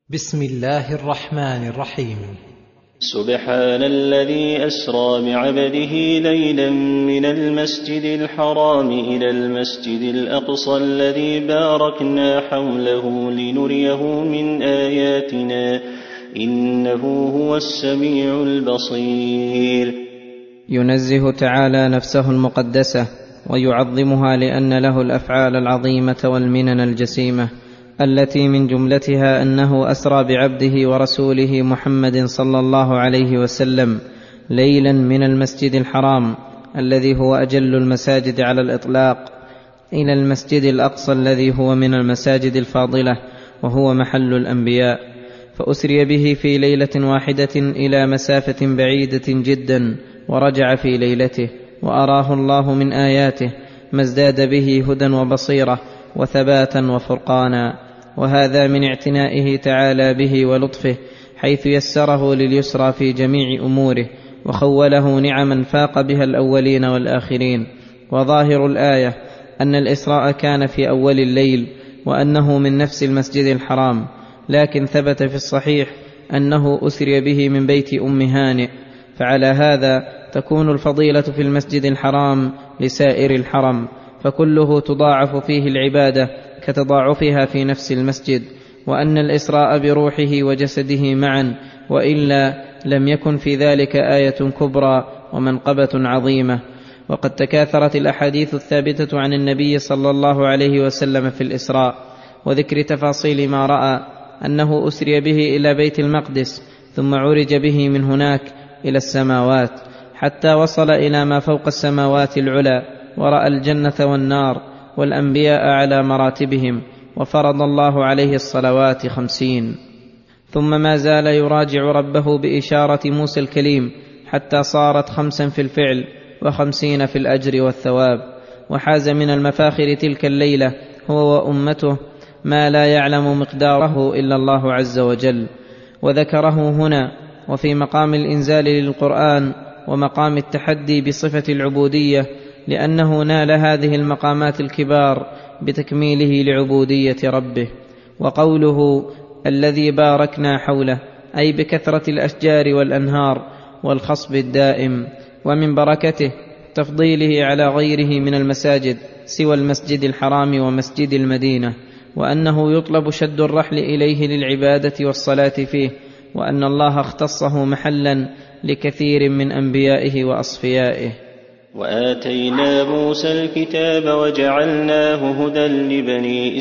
بسم الله الرحمن الرحيم. سبحان الذي أسرى بعبده ليلا من المسجد الحرام إلى المسجد الأقصى الذي باركنا حوله لنريه من آياتنا إنه هو السميع البصير. ينزه تعالى نفسه المقدسة ويعظمها لأن له الأفعال العظيمة والمنن الجسيمة التي من جملتها أنه أسرى بعبده ورسوله محمد صلى الله عليه وسلم ليلا من المسجد الحرام الذي هو أجل المساجد على الإطلاق إلى المسجد الأقصى الذي هو من المساجد الفاضلة وهو محل الأنبياء، فأسري به في ليلة واحدة إلى مسافة بعيدة جدا، ورجع في ليلته وأراه الله من آياته ما ازداد به هدى وبصيرة وثباتا وفرقانا، وهذا من اعتنائه تعالى به ولطفه، حيث يسره لليسرى في جميع أموره وخوله نعما فاق بها الأولين والآخرين. وظاهر الآية أن الإسراء كان في أول الليل وأنه من نفس المسجد الحرام، لكن ثبت في الصحيح أنه أسري به من بيت أم هانئ، فعلى هذا تكون الفضيلة في المسجد الحرام لسائر الحرم، فكله تضاعف فيه العبادة كتضاعفها في نفس المسجد، وأن الإسراء بروحه وجسده معا، وإلا لم يكن في ذلك آية كبرى ومنقبة عظيمة. وقد تكاثرت الأحاديث الثابتة عن النبي صلى الله عليه وسلم في الإسراء وذكر تفاصيل ما رأى، أنه أسري به إلى بيت المقدس ثم عرج به من هناك إلى السماوات حتى وصل إلى ما فوق السماوات العلى، ورأى الجنة والنار والأنبياء على مراتبهم، وفرض الله عليه الصلوات 50. ثم ما زال يراجع ربه بإشارة موسى الكليم حتى صارت 5 في الفعل و50 في الأجر والثواب، وحاز من المفاخر تلك الليلة هو وأمته ما لا يعلم مقداره إلا الله عز وجل. وذكره هنا وفي مقام الإنزال للقرآن ومقام التحدي بصفة العبودية، لأنه نال هذه المقامات الكبار بتكميله لعبودية ربه. وقوله الذي باركنا حوله أي بكثرة الأشجار والأنهار والخصب الدائم، ومن بركته تفضيله على غيره من المساجد سوى المسجد الحرام ومسجد المدينة، وأنه يطلب شد الرحل إليه للعبادة والصلاة فيه، وأن الله اختصه محلا لكثير من أنبيائه وأصفيائه. وآتينا موسى الكتاب وجعلناه هدى لبني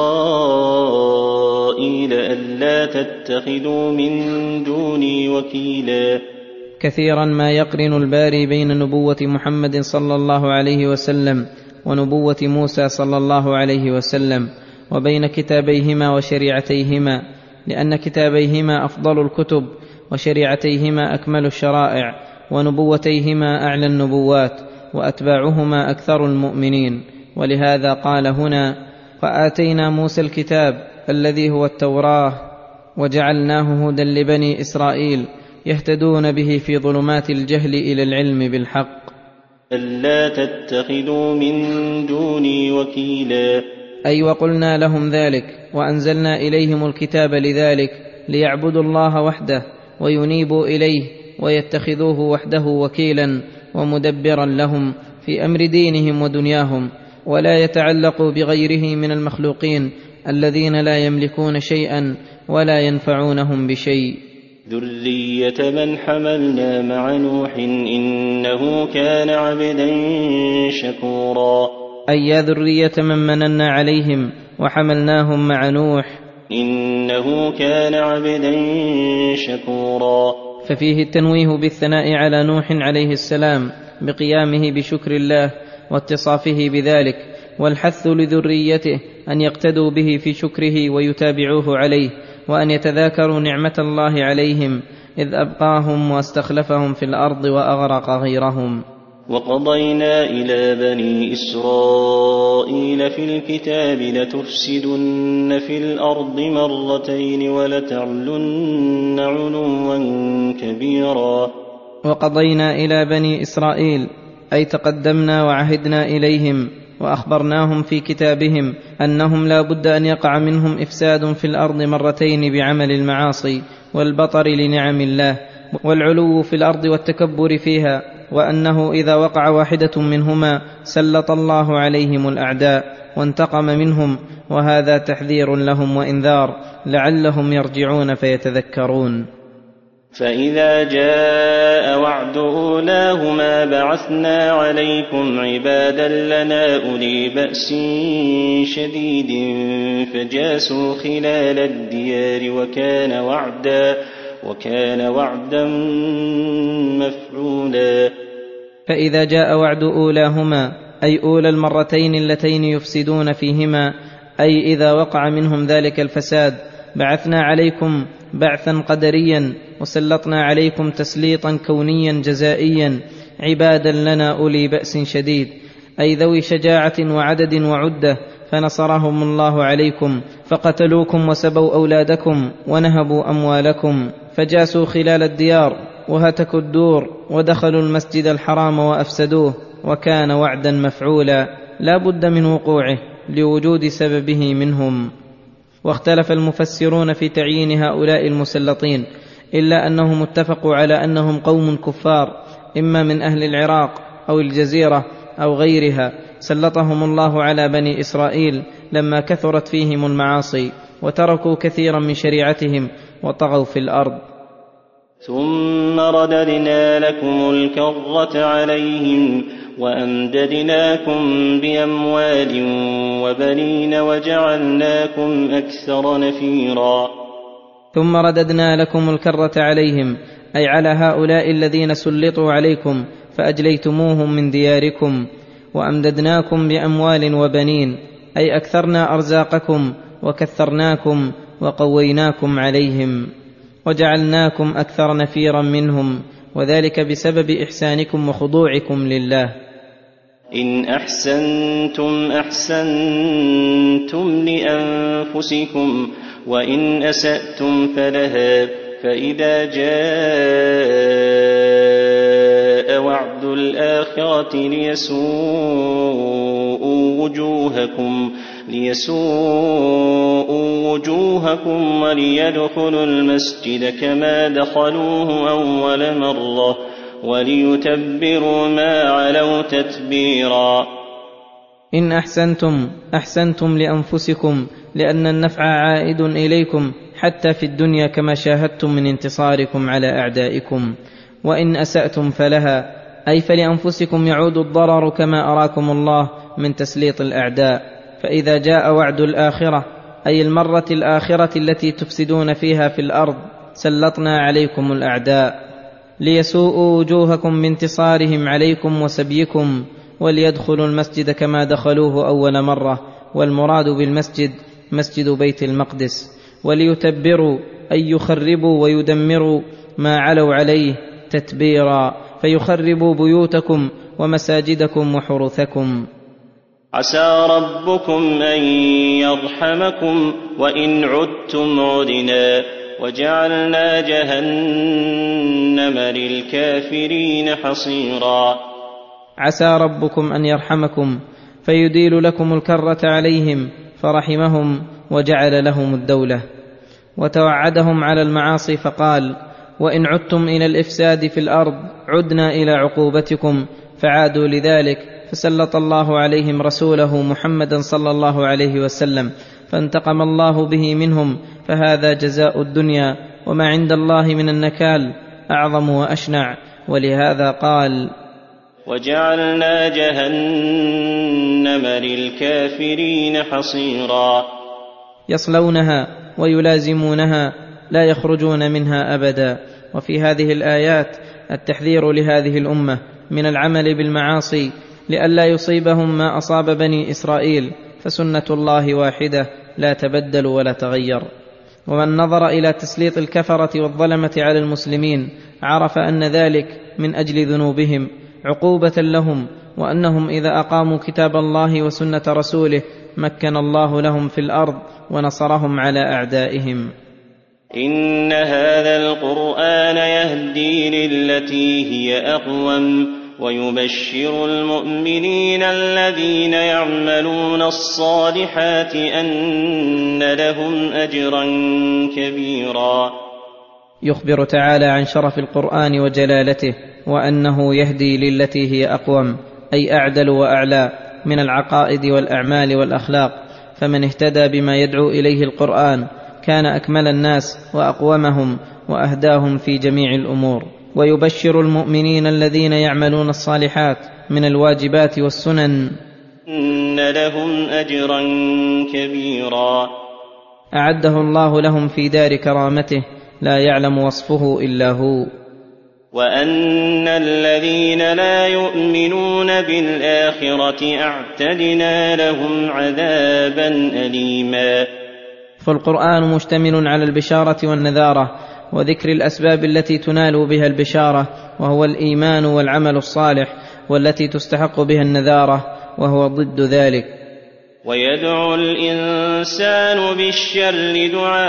إسرائيل ألا تتخذوا من دوني وكيلا. كثيرا ما يقرن الباري بين نبوة محمد صلى الله عليه وسلم ونبوة موسى صلى الله عليه وسلم، وبين كتابيهما وشريعتيهما، لأن كتابيهما أفضل الكتب وشريعتيهما أكمل الشرائع، ونبوتيهما أعلى النبوات، وأتباعهما أكثر المؤمنين. ولهذا قال هنا: فآتينا موسى الكتاب الذي هو التوراة وجعلناه هدى لبني إسرائيل يهتدون به في ظلمات الجهل إلى العلم بالحق. ألا تتخذوا من دوني وكيلا، أي وقلنا لهم ذلك وأنزلنا إليهم الكتاب لذلك، ليعبدوا الله وحده وينيبوا إليه ويتخذوه وحده وكيلا ومدبرا لهم في أمر دينهم ودنياهم، ولا يتعلقوا بغيره من المخلوقين الذين لا يملكون شيئا ولا ينفعونهم بشيء. ذرية من حملنا مع نوح إنه كان عبدا شكورا، أي يا ذرية من مننا عليهم وحملناهم مع نوح إنه كان عبدا شكورا. ففيه التنويه بالثناء على نوح عليه السلام بقيامه بشكر الله واتصافه بذلك، والحث لذريته أن يقتدوا به في شكره ويتابعوه عليه، وأن يتذاكروا نعمة الله عليهم إذ أبقاهم واستخلفهم في الأرض وأغرق غيرهم. وقضينا إلى بني إسرائيل في الكتاب لتفسدن في الأرض مرتين ولتعلن علوا كبيرا. وقضينا إلى بني إسرائيل أي تقدمنا وعهدنا إليهم وأخبرناهم في كتابهم أنهم لا بد أن يقع منهم إفساد في الأرض مرتين بعمل المعاصي والبطر لنعم الله والعلو في الأرض والتكبر فيها، وأنه إذا وقع واحدة منهما سلط الله عليهم الأعداء وانتقم منهم، وهذا تحذير لهم وإنذار لعلهم يرجعون فيتذكرون. فإذا جاء وعد أولاهما بعثنا عليكم عبادا لنا أولي بأس شديد فجاسوا خلال الديار وكان وعدا مفعولا. فإذا جاء وعد أولاهما أي أولى المرتين اللتين يفسدون فيهما، أي إذا وقع منهم ذلك الفساد، بعثنا عليكم بعثا قدريا وسلطنا عليكم تسليطا كونيا جزائيا عبادا لنا أولي بأس شديد، أي ذوي شجاعة وعدد وعدة، فنصرهم الله عليكم فقتلوكم وسبوا أولادكم ونهبوا أموالكم، فجاسوا خلال الديار وهتكوا الدور ودخلوا المسجد الحرام وأفسدوه، وكان وعدا مفعولا لا بد من وقوعه لوجود سببه منهم. واختلف المفسرون في تعيين هؤلاء المسلطين، إلا أنهم اتفقوا على أنهم قوم كفار إما من أهل العراق أو الجزيرة أو غيرها، سلطهم الله على بني إسرائيل لما كثرت فيهم المعاصي وتركوا كثيرا من شريعتهم وطغوا في الأرض. ثم رددنا لكم الكرة عليهم وأمددناكم بأموال وبنين وجعلناكم أكثر نفيرا. ثم رددنا لكم الكرة عليهم أي على هؤلاء الذين سلطوا عليكم فأجليتموهم من دياركم، وأمددناكم بأموال وبنين أي أكثرنا أرزاقكم وكثرناكم وقويناكم عليهم، وجعلناكم أكثر نفيرا منهم، وذلك بسبب إحسانكم وخضوعكم لله. إن أحسنتم أحسنتم لأنفسكم وإن أسأتم فلها، فإذا جاء وعد الآخرة ليسوءوا وجوهكم وليدخلوا المسجد كما دخلوه أول مرة وليتبروا ما علوا تتبيرا. إن أحسنتم أحسنتم لأنفسكم، لأن النفع عائد إليكم حتى في الدنيا كما شاهدتم من انتصاركم على أعدائكم، وإن أسأتم فلها أي فلأنفسكم يعود الضرر كما أراكم الله من تسليط الأعداء. فإذا جاء وعد الآخرة أي المرة الآخرة التي تفسدون فيها في الأرض سلطنا عليكم الأعداء ليسوءوا وجوهكم بانتصارهم عليكم وسبيكم، وليدخلوا المسجد كما دخلوه أول مرة، والمراد بالمسجد مسجد بيت المقدس، وليتبروا أي يخربوا ويدمروا ما علوا عليه تتبيرا، فيخربوا بيوتكم ومساجدكم وحرثكم. عسى ربكم أن يرحمكم وإن عدتم عدنا وجعلنا جهنم للكافرين حصيرا. عسى ربكم أن يرحمكم فيديل لكم الكرة عليهم فرحمهم وجعل لهم الدولة، وتوعدهم على المعاصي فقال: وإن عدتم إلى الإفساد في الأرض عدنا إلى عقوبتكم، فعادوا لذلك فسلط الله عليهم رسوله محمدا صلى الله عليه وسلم فانتقم الله به منهم، فهذا جزاء الدنيا، وما عند الله من النكال أعظم وأشنع. ولهذا قال: وجعلنا جهنم للكافرين حصيرا. يصلونها ويلازمونها لا يخرجون منها أبدا. وفي هذه الآيات التحذير لهذه الأمة من العمل بالمعاصي لئلا يصيبهم ما أصاب بني إسرائيل، فسنة الله واحدة لا تبدل ولا تغير. ومن نظر إلى تسليط الكفرة والظلمة على المسلمين عرف أن ذلك من أجل ذنوبهم عقوبة لهم، وأنهم إذا أقاموا كتاب الله وسنة رسوله مكن الله لهم في الأرض ونصرهم على أعدائهم. إن هذا القرآن يهدي للتي هي أقوم ويبشر المؤمنين الذين يعملون الصالحات أن لهم أجرا كبيرا. يخبر تعالى عن شرف القرآن وجلالته، وأنه يهدي للتي هي أقوم، أي أعدل وأعلى من العقائد والأعمال والأخلاق. فمن اهتدى بما يدعو إليه القرآن كان أكمل الناس وأقومهم وأهداهم في جميع الأمور. ويبشر المؤمنين الذين يعملون الصالحات من الواجبات والسنن إن لهم أجرا كبيرا أعده الله لهم في دار كرامته لا يعلم وصفه إلا هو. وأن الذين لا يؤمنون بالآخرة أعتدنا لهم عذابا أليما. فالقرآن مشتمل على البشارة والنذارة وذكر الأسباب التي تنال بها البشارة، وهو الإيمان والعمل الصالح، والتي تستحق بها النذارة وهو ضد ذلك. ويدعو الإنسان بالشر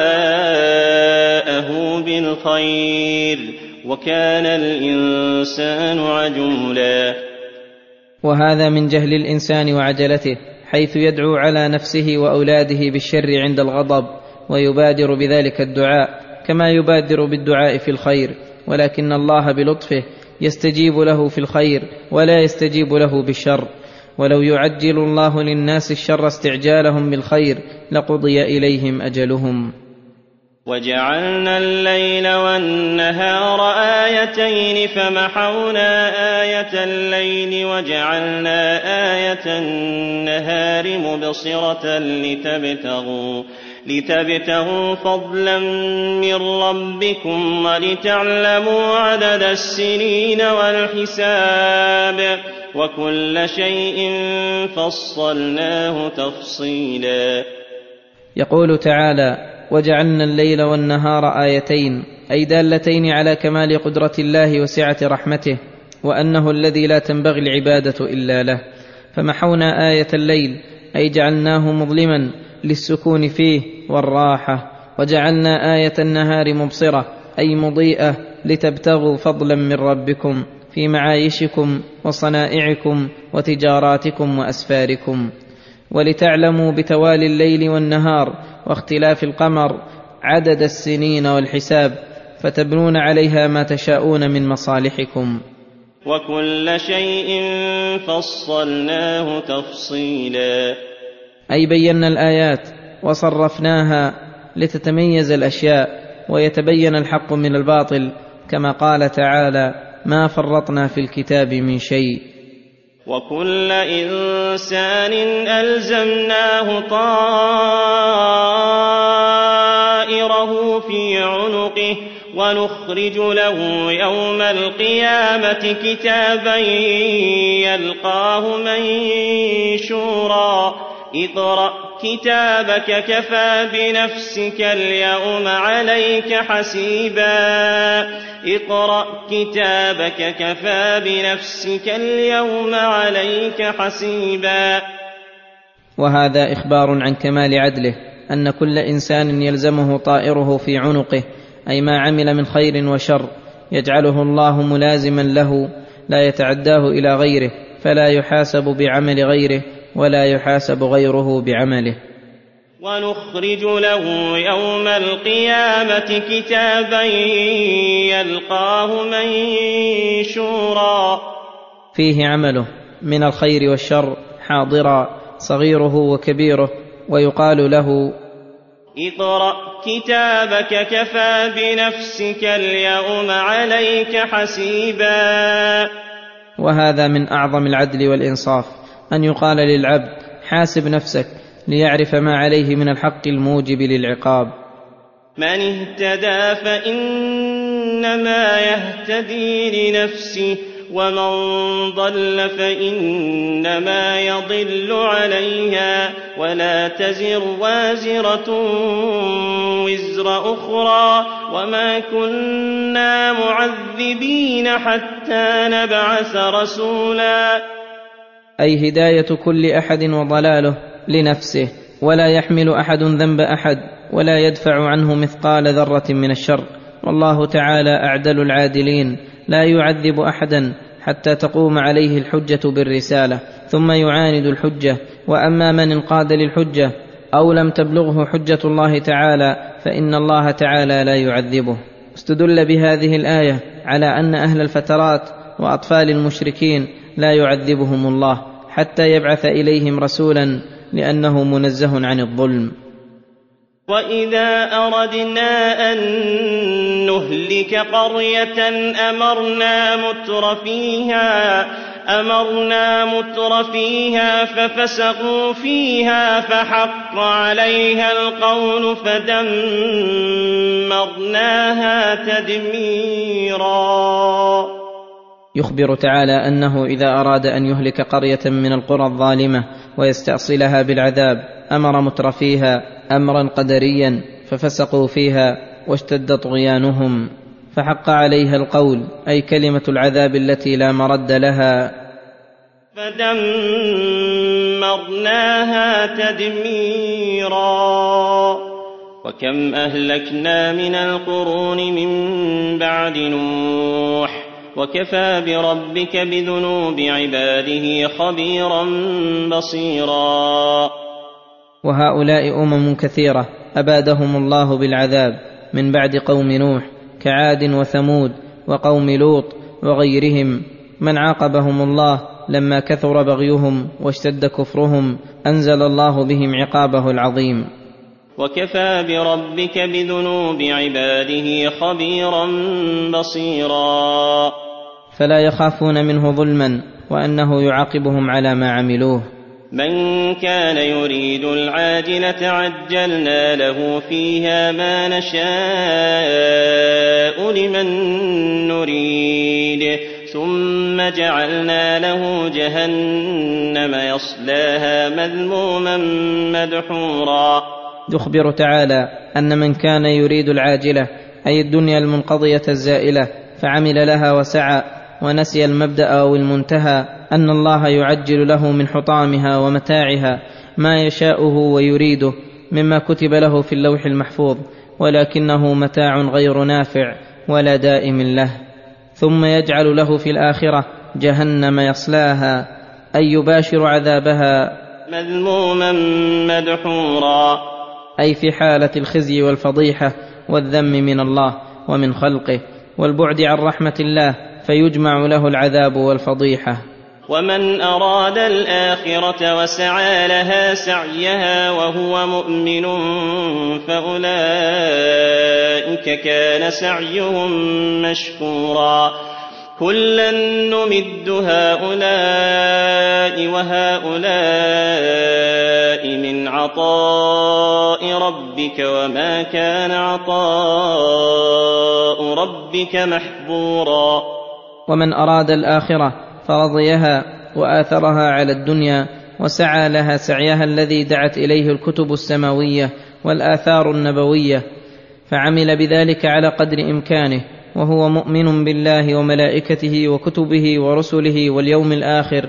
دعاءه بالخير وكان الإنسان عجولا. وهذا من جهل الإنسان وعجلته، حيث يدعو على نفسه وأولاده بالشر عند الغضب، ويبادر بذلك الدعاء كما يبادر بالدعاء في الخير، ولكن الله بلطفه يستجيب له في الخير ولا يستجيب له بالشر. ولو يعجل الله للناس الشر استعجالهم بالخير لقضي إليهم أجلهم. وجعلنا الليل والنهار آيتين فمحونا آية الليل وجعلنا آية النهار مبصرة لتبتغوا فضلا من ربكم ولتعلموا عدد السنين والحساب وكل شيء فصلناه تفصيلا. يقول تعالى: وجعلنا الليل والنهار آيتين، أي دالتين على كمال قدرة الله وسعة رحمته، وأنه الذي لا تنبغي العبادة إلا له. فمحونا آية الليل أي جعلناه مظلما للسكون فيه والراحة، وجعلنا آية النهار مبصرة أي مضيئة لتبتغوا فضلا من ربكم في معايشكم وصنائعكم وتجاراتكم وأسفاركم، ولتعلموا بتوالي الليل والنهار واختلاف القمر عدد السنين والحساب، فتبنون عليها ما تشاءون من مصالحكم. وكل شيء فصلناه تفصيلا، أي بينا الآيات وصرفناها لتتميز الأشياء ويتبين الحق من الباطل، كما قال تعالى: ما فرطنا في الكتاب من شيء. وكل إنسان ألزمناه طائره في عنقه ونخرج له يوم القيامة كتابا يلقاه منشورا. اقرأ كتابك كفى بنفسك اليوم عليك حسيبا. اقرأ كتابك كفى بنفسك اليوم عليك حسيبا. وهذا إخبار عن كمال عدله، أن كل إنسان يلزمه طائره في عنقه، أي ما عمل من خير وشر يجعله الله ملازما له لا يتعداه إلى غيره، فلا يحاسب بعمل غيره ولا يحاسب غيره بعمله. ونخرج له يوم القيامة كتابا يلقاه منشورا، فيه عمله من الخير والشر حاضرا صغيره وكبيره، ويقال له: اقرأ كتابك كفى بنفسك اليوم عليك حسيبا. وهذا من أعظم العدل والإنصاف، أن يقال للعبد: حاسب نفسك، ليعرف ما عليه من الحق الموجب للعقاب. من اهتدى فإنما يهتدي لنفسه ومن ضل فإنما يضل عليها ولا تزر وازرة وزر أخرى وما كنا معذبين حتى نبعث رسولا. أي هداية كل أحد وضلاله لنفسه، ولا يحمل أحد ذنب أحد ولا يدفع عنه مثقال ذرة من الشر. والله تعالى أعدل العادلين، لا يعذب أحدا حتى تقوم عليه الحجة بالرسالة، ثم يعاند الحجة. وأما من انقاد للحجة أو لم تبلغه حجة الله تعالى فإن الله تعالى لا يعذبه. استدل بهذه الآية على أن أهل الفترات وأطفال المشركين لا يعذبهم الله حتى يبعث إليهم رسولا، لأنه منزه عن الظلم. وإذا أردنا أن نهلك قرية أمرنا متر فيها ففسقوا فيها فحق عليها القول فدمرناها تدميرا. يخبر تعالى أنه إذا أراد أن يهلك قرية من القرى الظالمة ويستأصلها بالعذاب أمر مترفيها أمرا قدريا ففسقوا فيها واشتد طغيانهم، فحق عليها القول أي كلمة العذاب التي لا مرد لها، فدمرناها تدميرا. وكم أهلكنا من القرون من بعد نوح وكفى بربك بذنوب عباده خبيرا بصيرا. وهؤلاء أمم كثيرة أبادهم الله بالعذاب من بعد قوم نوح كعاد وثمود وقوم لوط وغيرهم، من عاقبهم الله لما كثر بغيهم واشتد كفرهم أنزل الله بهم عقابه العظيم. وكفى بربك بذنوب عباده خبيرا بصيرا. فلا يخافون منه ظلما وأنه يعاقبهم على ما عملوه. من كان يريد العاجلة عجلنا له فيها ما نشاء لمن نريد ثم جعلنا له جهنم يصلاها مذموما مدحورا. يخبر تعالى أن من كان يريد العاجلة أي الدنيا المنقضية الزائلة فعمل لها وسعى ونسي المبدأ أو المنتهى أن الله يعجل له من حطامها ومتاعها ما يشاءه ويريده مما كتب له في اللوح المحفوظ، ولكنه متاع غير نافع ولا دائم له، ثم يجعل له في الآخرة جهنم يصلاها أي يباشر عذابها مذموما مدحورا، أي في حالة الخزي والفضيحة والذم من الله ومن خلقه والبعد عن رحمة الله، فيجمع له العذاب والفضيحة. ومن أراد الآخرة وسعى لها سعيها وهو مؤمن فأولئك كان سعيهم مشكورا. كلا نمد هؤلاء وهؤلاء من عطاء ربك وما كان عطاء ربك محظورا. ومن أراد الآخرة فرضيها وآثرها على الدنيا وسعى لها سعيها الذي دعت إليه الكتب السماوية والآثار النبوية، فعمل بذلك على قدر إمكانه وهو مؤمن بالله وملائكته وكتبه ورسله واليوم الآخر،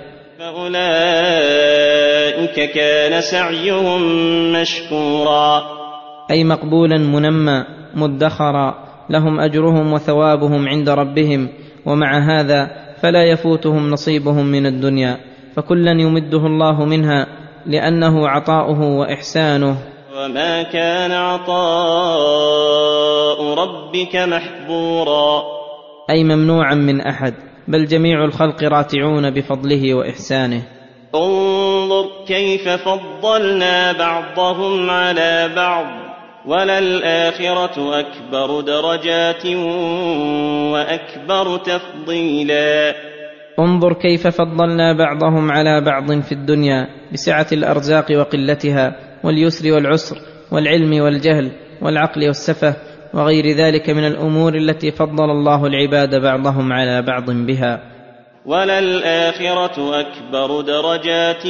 فأولئك كان سعيهم مشكورا، أي مقبولا منمى مدخرا، لهم أجرهم وثوابهم عند ربهم، ومع هذا فلا يفوتهم نصيبهم من الدنيا، فكلا يمده الله منها لأنه عطاؤه وإحسانه. وما كان عطاء ربك محظورا، أي ممنوعا من أحد، بل جميع الخلق راتعون بفضله وإحسانه. انظر كيف فضلنا بعضهم على بعض وللآخرة أكبر درجات وأكبر تفضيلا. انظر كيف فضلنا بعضهم على بعض في الدنيا بسعة الأرزاق وقلتها واليسر والعسر والعلم والجهل والعقل والسفه وغير ذلك من الأمور التي فضل الله العباد بعضهم على بعض بها. وللآخرة أكبر درجات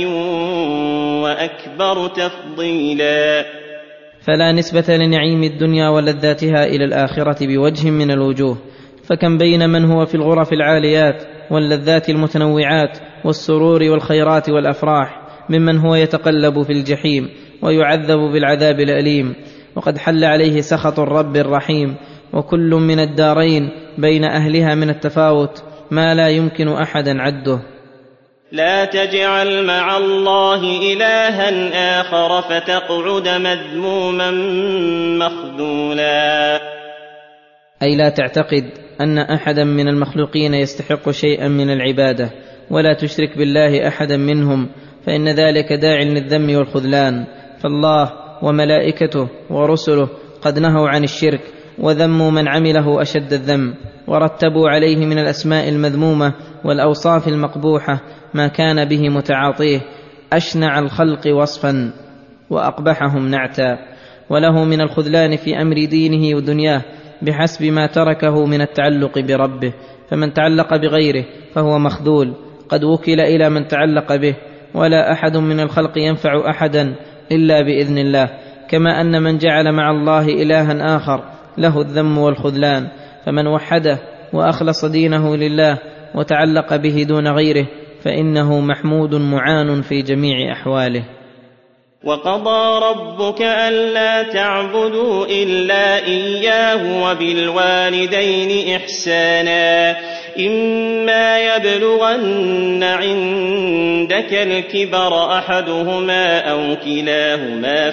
وأكبر تفضيلا. فلا نسبة لنعيم الدنيا ولذاتها إلى الآخرة بوجه من الوجوه، فكم بين من هو في الغرف العاليات واللذات المتنوعات والسرور والخيرات والأفراح ممن هو يتقلب في الجحيم ويعذب بالعذاب الأليم، وقد حل عليه سخط الرب الرحيم، وكل من الدارين بين أهلها من التفاوت ما لا يمكن أحدا عده. لا تجعل مع الله إلها آخر فتقعد مذموما مخذولا. أي لا تعتقد أن أحدا من المخلوقين يستحق شيئا من العبادة، ولا تشرك بالله أحدا منهم، فإن ذلك داع للذم والخذلان. فالله وملائكته ورسله قد نهوا عن الشرك وذموا من عمله أشد الذم، ورتبوا عليه من الأسماء المذمومة والأوصاف المقبوحة ما كان به متعاطيه أشنع الخلق وصفا وأقبحهم نعتا، وله من الخذلان في أمر دينه ودنياه بحسب ما تركه من التعلق بربه. فمن تعلق بغيره فهو مخذول، قد وكل إلى من تعلق به، ولا أحد من الخلق ينفع أحدا إلا بإذن الله. كما أن من جعل مع الله إلها آخر له الذم والخذلان. فمن وحده وأخلص دينه لله وتعلق به دون غيره فإنه محمود معان في جميع أحواله. وقضى ربك ألا تعبدوا إلا إياه وبالوالدين إحسانا إما يبلغن عندك الكبر أحدهما أو كلاهما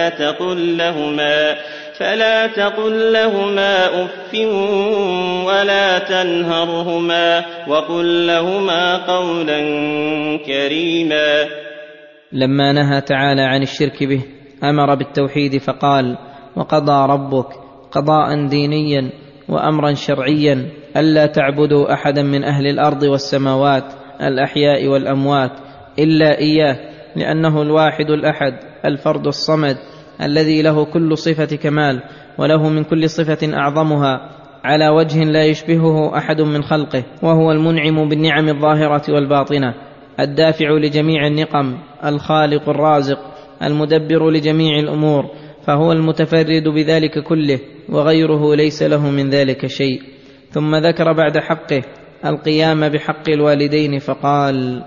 فلا تقل لهما أف ولا تنهرهما وقل لهما قولا كريما. لما نهى تعالى عن الشرك به أمر بالتوحيد فقال: وقضى ربك قضاء دينيا وأمرا شرعيا ألا تعبدوا أحدا من أهل الأرض والسماوات الأحياء والأموات إلا إياه، لأنه الواحد الأحد الفرد الصمد الذي له كل صفة كمال، وله من كل صفة أعظمها على وجه لا يشبهه أحد من خلقه، وهو المنعم بالنعم الظاهرة والباطنة، الدافع لجميع النقم، الخالق الرازق، المدبر لجميع الأمور، فهو المتفرد بذلك كله وغيره ليس له من ذلك شيء. ثم ذكر بعد حقه القيام بحق الوالدين فقال: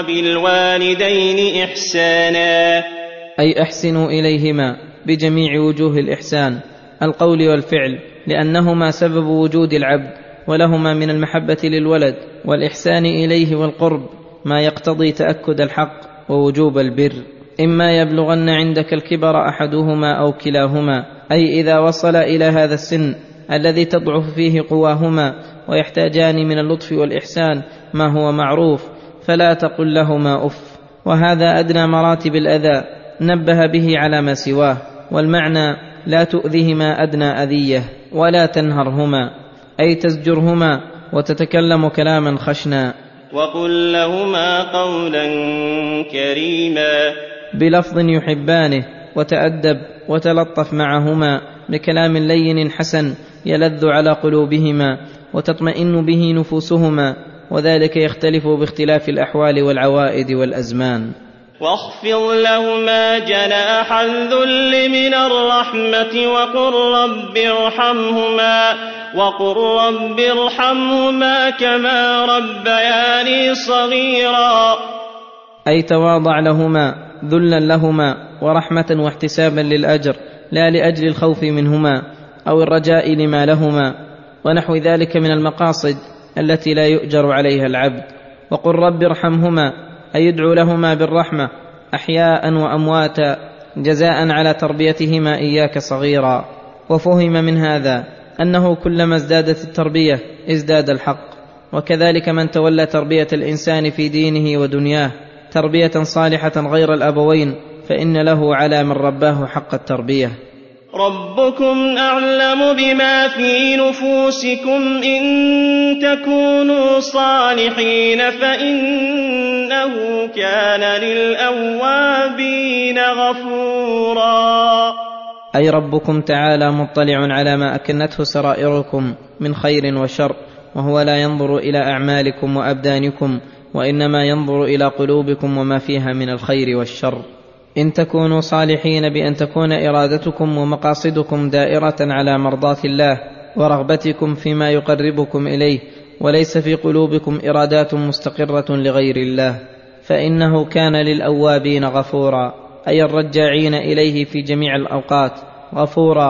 وبالوالدين إحسانا، أي أحسنوا إليهما بجميع وجوه الإحسان، القول والفعل، لأنهما سبب وجود العبد، ولهما من المحبة للولد والإحسان إليه والقرب ما يقتضي تأكد الحق ووجوب البر. إما يبلغن عندك الكبر أحدهما أو كلاهما، أي إذا وصل إلى هذا السن الذي تضعف فيه قواهما ويحتاجان من اللطف والإحسان ما هو معروف، فلا تقل لهما أف، وهذا أدنى مراتب الأذى نبه به على ما سواه. والمعنى لا تؤذهما أدنى أذية، ولا تنهرهما أي تزجرهما وتتكلم كلاما خشنا. وقل لهما قولا كريما، بلفظ يحبانه، وتأدب وتلطف معهما بكلام لين حسن يلذ على قلوبهما وتطمئن به نفوسهما، وذلك يختلف باختلاف الأحوال والعوائد والأزمان. واخفض لهما جناح الذل من الرحمة وقل رب ارحمهما كما ربياني صغيرا، أي تواضع لهما ذلا لهما ورحمة واحتسابا للأجر، لا لأجل الخوف منهما أو الرجاء لما لهما، ونحو ذلك من المقاصد التي لا يؤجر عليها العبد. وقل رب ارحمهما أي يدعو لهما بالرحمة أحياء وأمواتا جزاء على تربيتهما إياك صغيرا. وفهم من هذا أنه كلما ازدادت التربية ازداد الحق، وكذلك من تولى تربية الإنسان في دينه ودنياه تربية صالحة غير الأبوين فإن له على من رباه حق التربية. ربكم أعلم بما في نفوسكم إن تكونوا صالحين فإنه كان للأوابين غفورا، أي ربكم تعالى مطلع على ما أكنته سرائركم من خير وشر، وهو لا ينظر إلى أعمالكم وأبدانكم، وإنما ينظر إلى قلوبكم وما فيها من الخير والشر. إن تكونوا صالحين بأن تكون إرادتكم ومقاصدكم دائرة على مرضاة الله ورغبتكم فيما يقربكم إليه، وليس في قلوبكم إرادات مستقرة لغير الله، فإنه كان للأوابين غفورا، أي الرجاعين إليه في جميع الأوقات غفورا،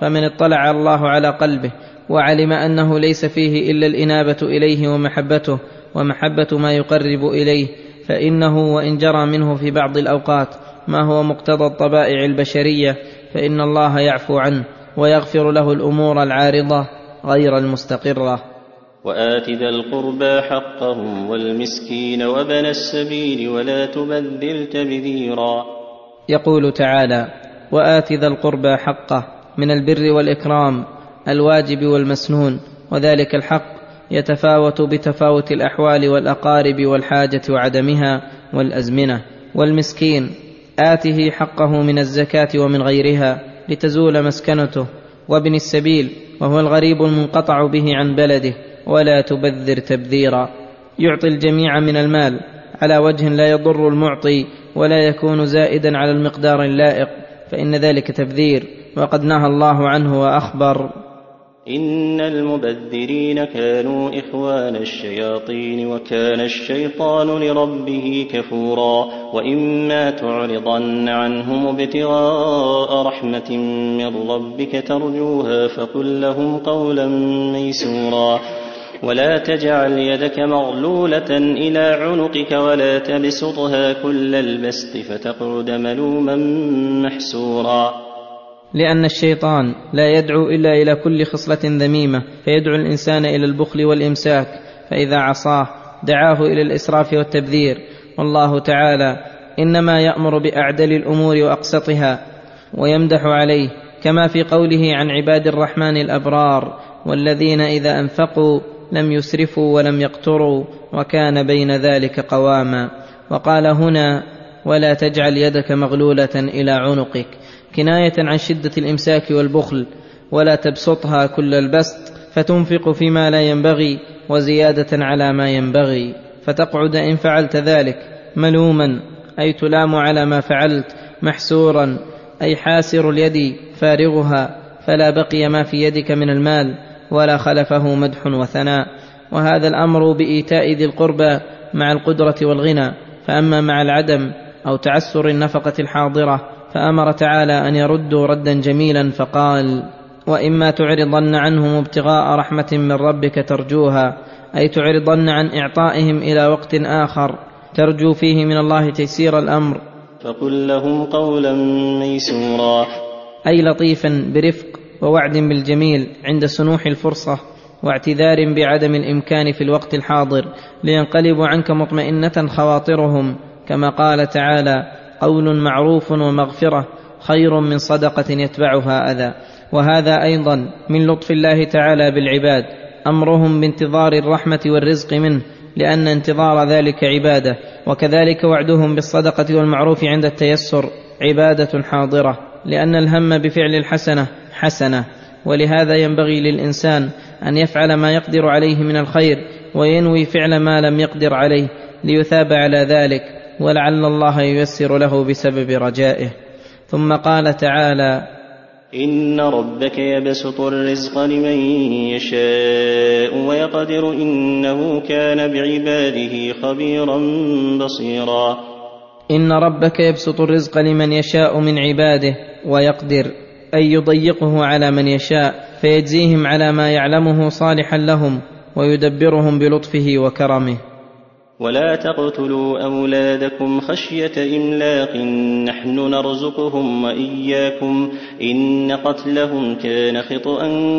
فمن اطلع الله على قلبه وعلم أنه ليس فيه إلا الإنابة إليه ومحبته ومحبة ما يقرب إليه، فإنه وإن جرى منه في بعض الأوقات ما هو مقتضى الطبائع البشرية فإن الله يعفو عنه ويغفر له الأمور العارضة غير المستقرة. وآت ذا القربى حقه والمسكين وابن السبيل ولا تبذر تبذيرا. يقول تعالى: وآت ذا القربى حقه، من البر والإكرام الواجب والمسنون، وذلك الحق يتفاوت بتفاوت الأحوال والأقارب والحاجة وعدمها والأزمنة. والمسكين آته حقه من الزكاة ومن غيرها لتزول مسكنته. وابن السبيل وهو الغريب المنقطع به عن بلده، ولا تبذر تبذيرا، يعطي الجميع من المال على وجه لا يضر المعطي ولا يكون زائدا على المقدار اللائق، فإن ذلك تبذير، وقد نهى الله عنه وأخبر: إن المبذرين كانوا إخوان الشياطين وكان الشيطان لربه كفورا. وإما تعرضن عنهم ابتغاء رحمة من ربك ترجوها فقل لهم قولا ميسورا. ولا تجعل يدك مغلولة إلى عنقك ولا تبسطها كل البسط فتقعد ملوما محسورا. لأن الشيطان لا يدعو إلا إلى كل خصلة ذميمة، فيدعو الإنسان إلى البخل والإمساك، فإذا عصاه دعاه إلى الإسراف والتبذير. والله تعالى إنما يأمر بأعدل الأمور وأقسطها ويمدح عليه، كما في قوله عن عباد الرحمن الأبرار: والذين إذا أنفقوا لم يسرفوا ولم يقتروا وكان بين ذلك قواما. وقال هنا: ولا تجعل يدك مغلولة إلى عنقك، كناية عن شدة الإمساك والبخل، ولا تبسطها كل البسط فتنفق فيما لا ينبغي وزيادة على ما ينبغي، فتقعد إن فعلت ذلك ملوما، أي تلام على ما فعلت، محسورا، أي حاسر اليد فارغها، فلا بقي ما في يدك من المال ولا خلفه مدح وثناء. وهذا الأمر بإيتاء ذي القربى مع القدرة والغنى، فأما مع العدم أو تعسر النفقة الحاضرة فأمر تعالى أن يردوا ردا جميلا فقال: وإما تعرضن عنهم ابتغاء رحمة من ربك ترجوها، أي تعرضن عن إعطائهم إلى وقت آخر ترجو فيه من الله تيسير الأمر، فقل لهم قولا ميسورا، أي لطيفا برفق ووعد بالجميل عند سنوح الفرصة واعتذار بعدم الإمكان في الوقت الحاضر، لينقلبوا عنك مطمئنة خواطرهم، كما قال تعالى: قول معروف ومغفرة خير من صدقة يتبعها أذى. وهذا أيضا من لطف الله تعالى بالعباد، أمرهم بانتظار الرحمة والرزق منه، لأن انتظار ذلك عبادة، وكذلك وعدهم بالصدقة والمعروف عند التيسر عبادة حاضرة، لأن الهم بفعل الحسنة حسنة. ولهذا ينبغي للإنسان أن يفعل ما يقدر عليه من الخير وينوي فعل ما لم يقدر عليه ليثاب على ذلك، ولعل الله ييسر له بسبب رجائه. ثم قال تعالى: إن ربك يبسط الرزق لمن يشاء ويقدر إنه كان بعباده خبيرا بصيرا. إن ربك يبسط الرزق لمن يشاء من عباده ويقدر، أي يضيقه على من يشاء فيجزيهم على ما يعلمه صالحا لهم ويدبرهم بلطفه وكرمه. ولا تقتلوا أولادكم خشية إملاق نحن نرزقهم وإياكم إن قتلهم كان خطأ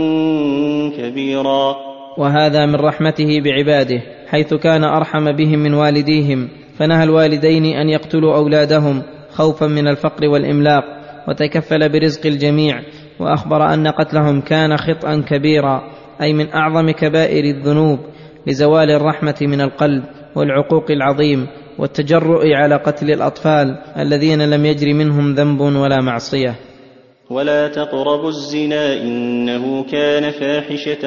كبيرا. وهذا من رحمته بعباده، حيث كان أرحم بهم من والديهم، فنهى الوالدين أن يقتلوا أولادهم خوفا من الفقر والإملاق، وتكفل برزق الجميع، وأخبر أن قتلهم كان خطأ كبيرا، أي من أعظم كبائر الذنوب، لزوال الرحمة من القلب والعقوق العظيم والتجرؤ على قتل الأطفال الذين لم يجر منهم ذنب ولا معصية. ولا تقربوا الزنا إنه كان فاحشة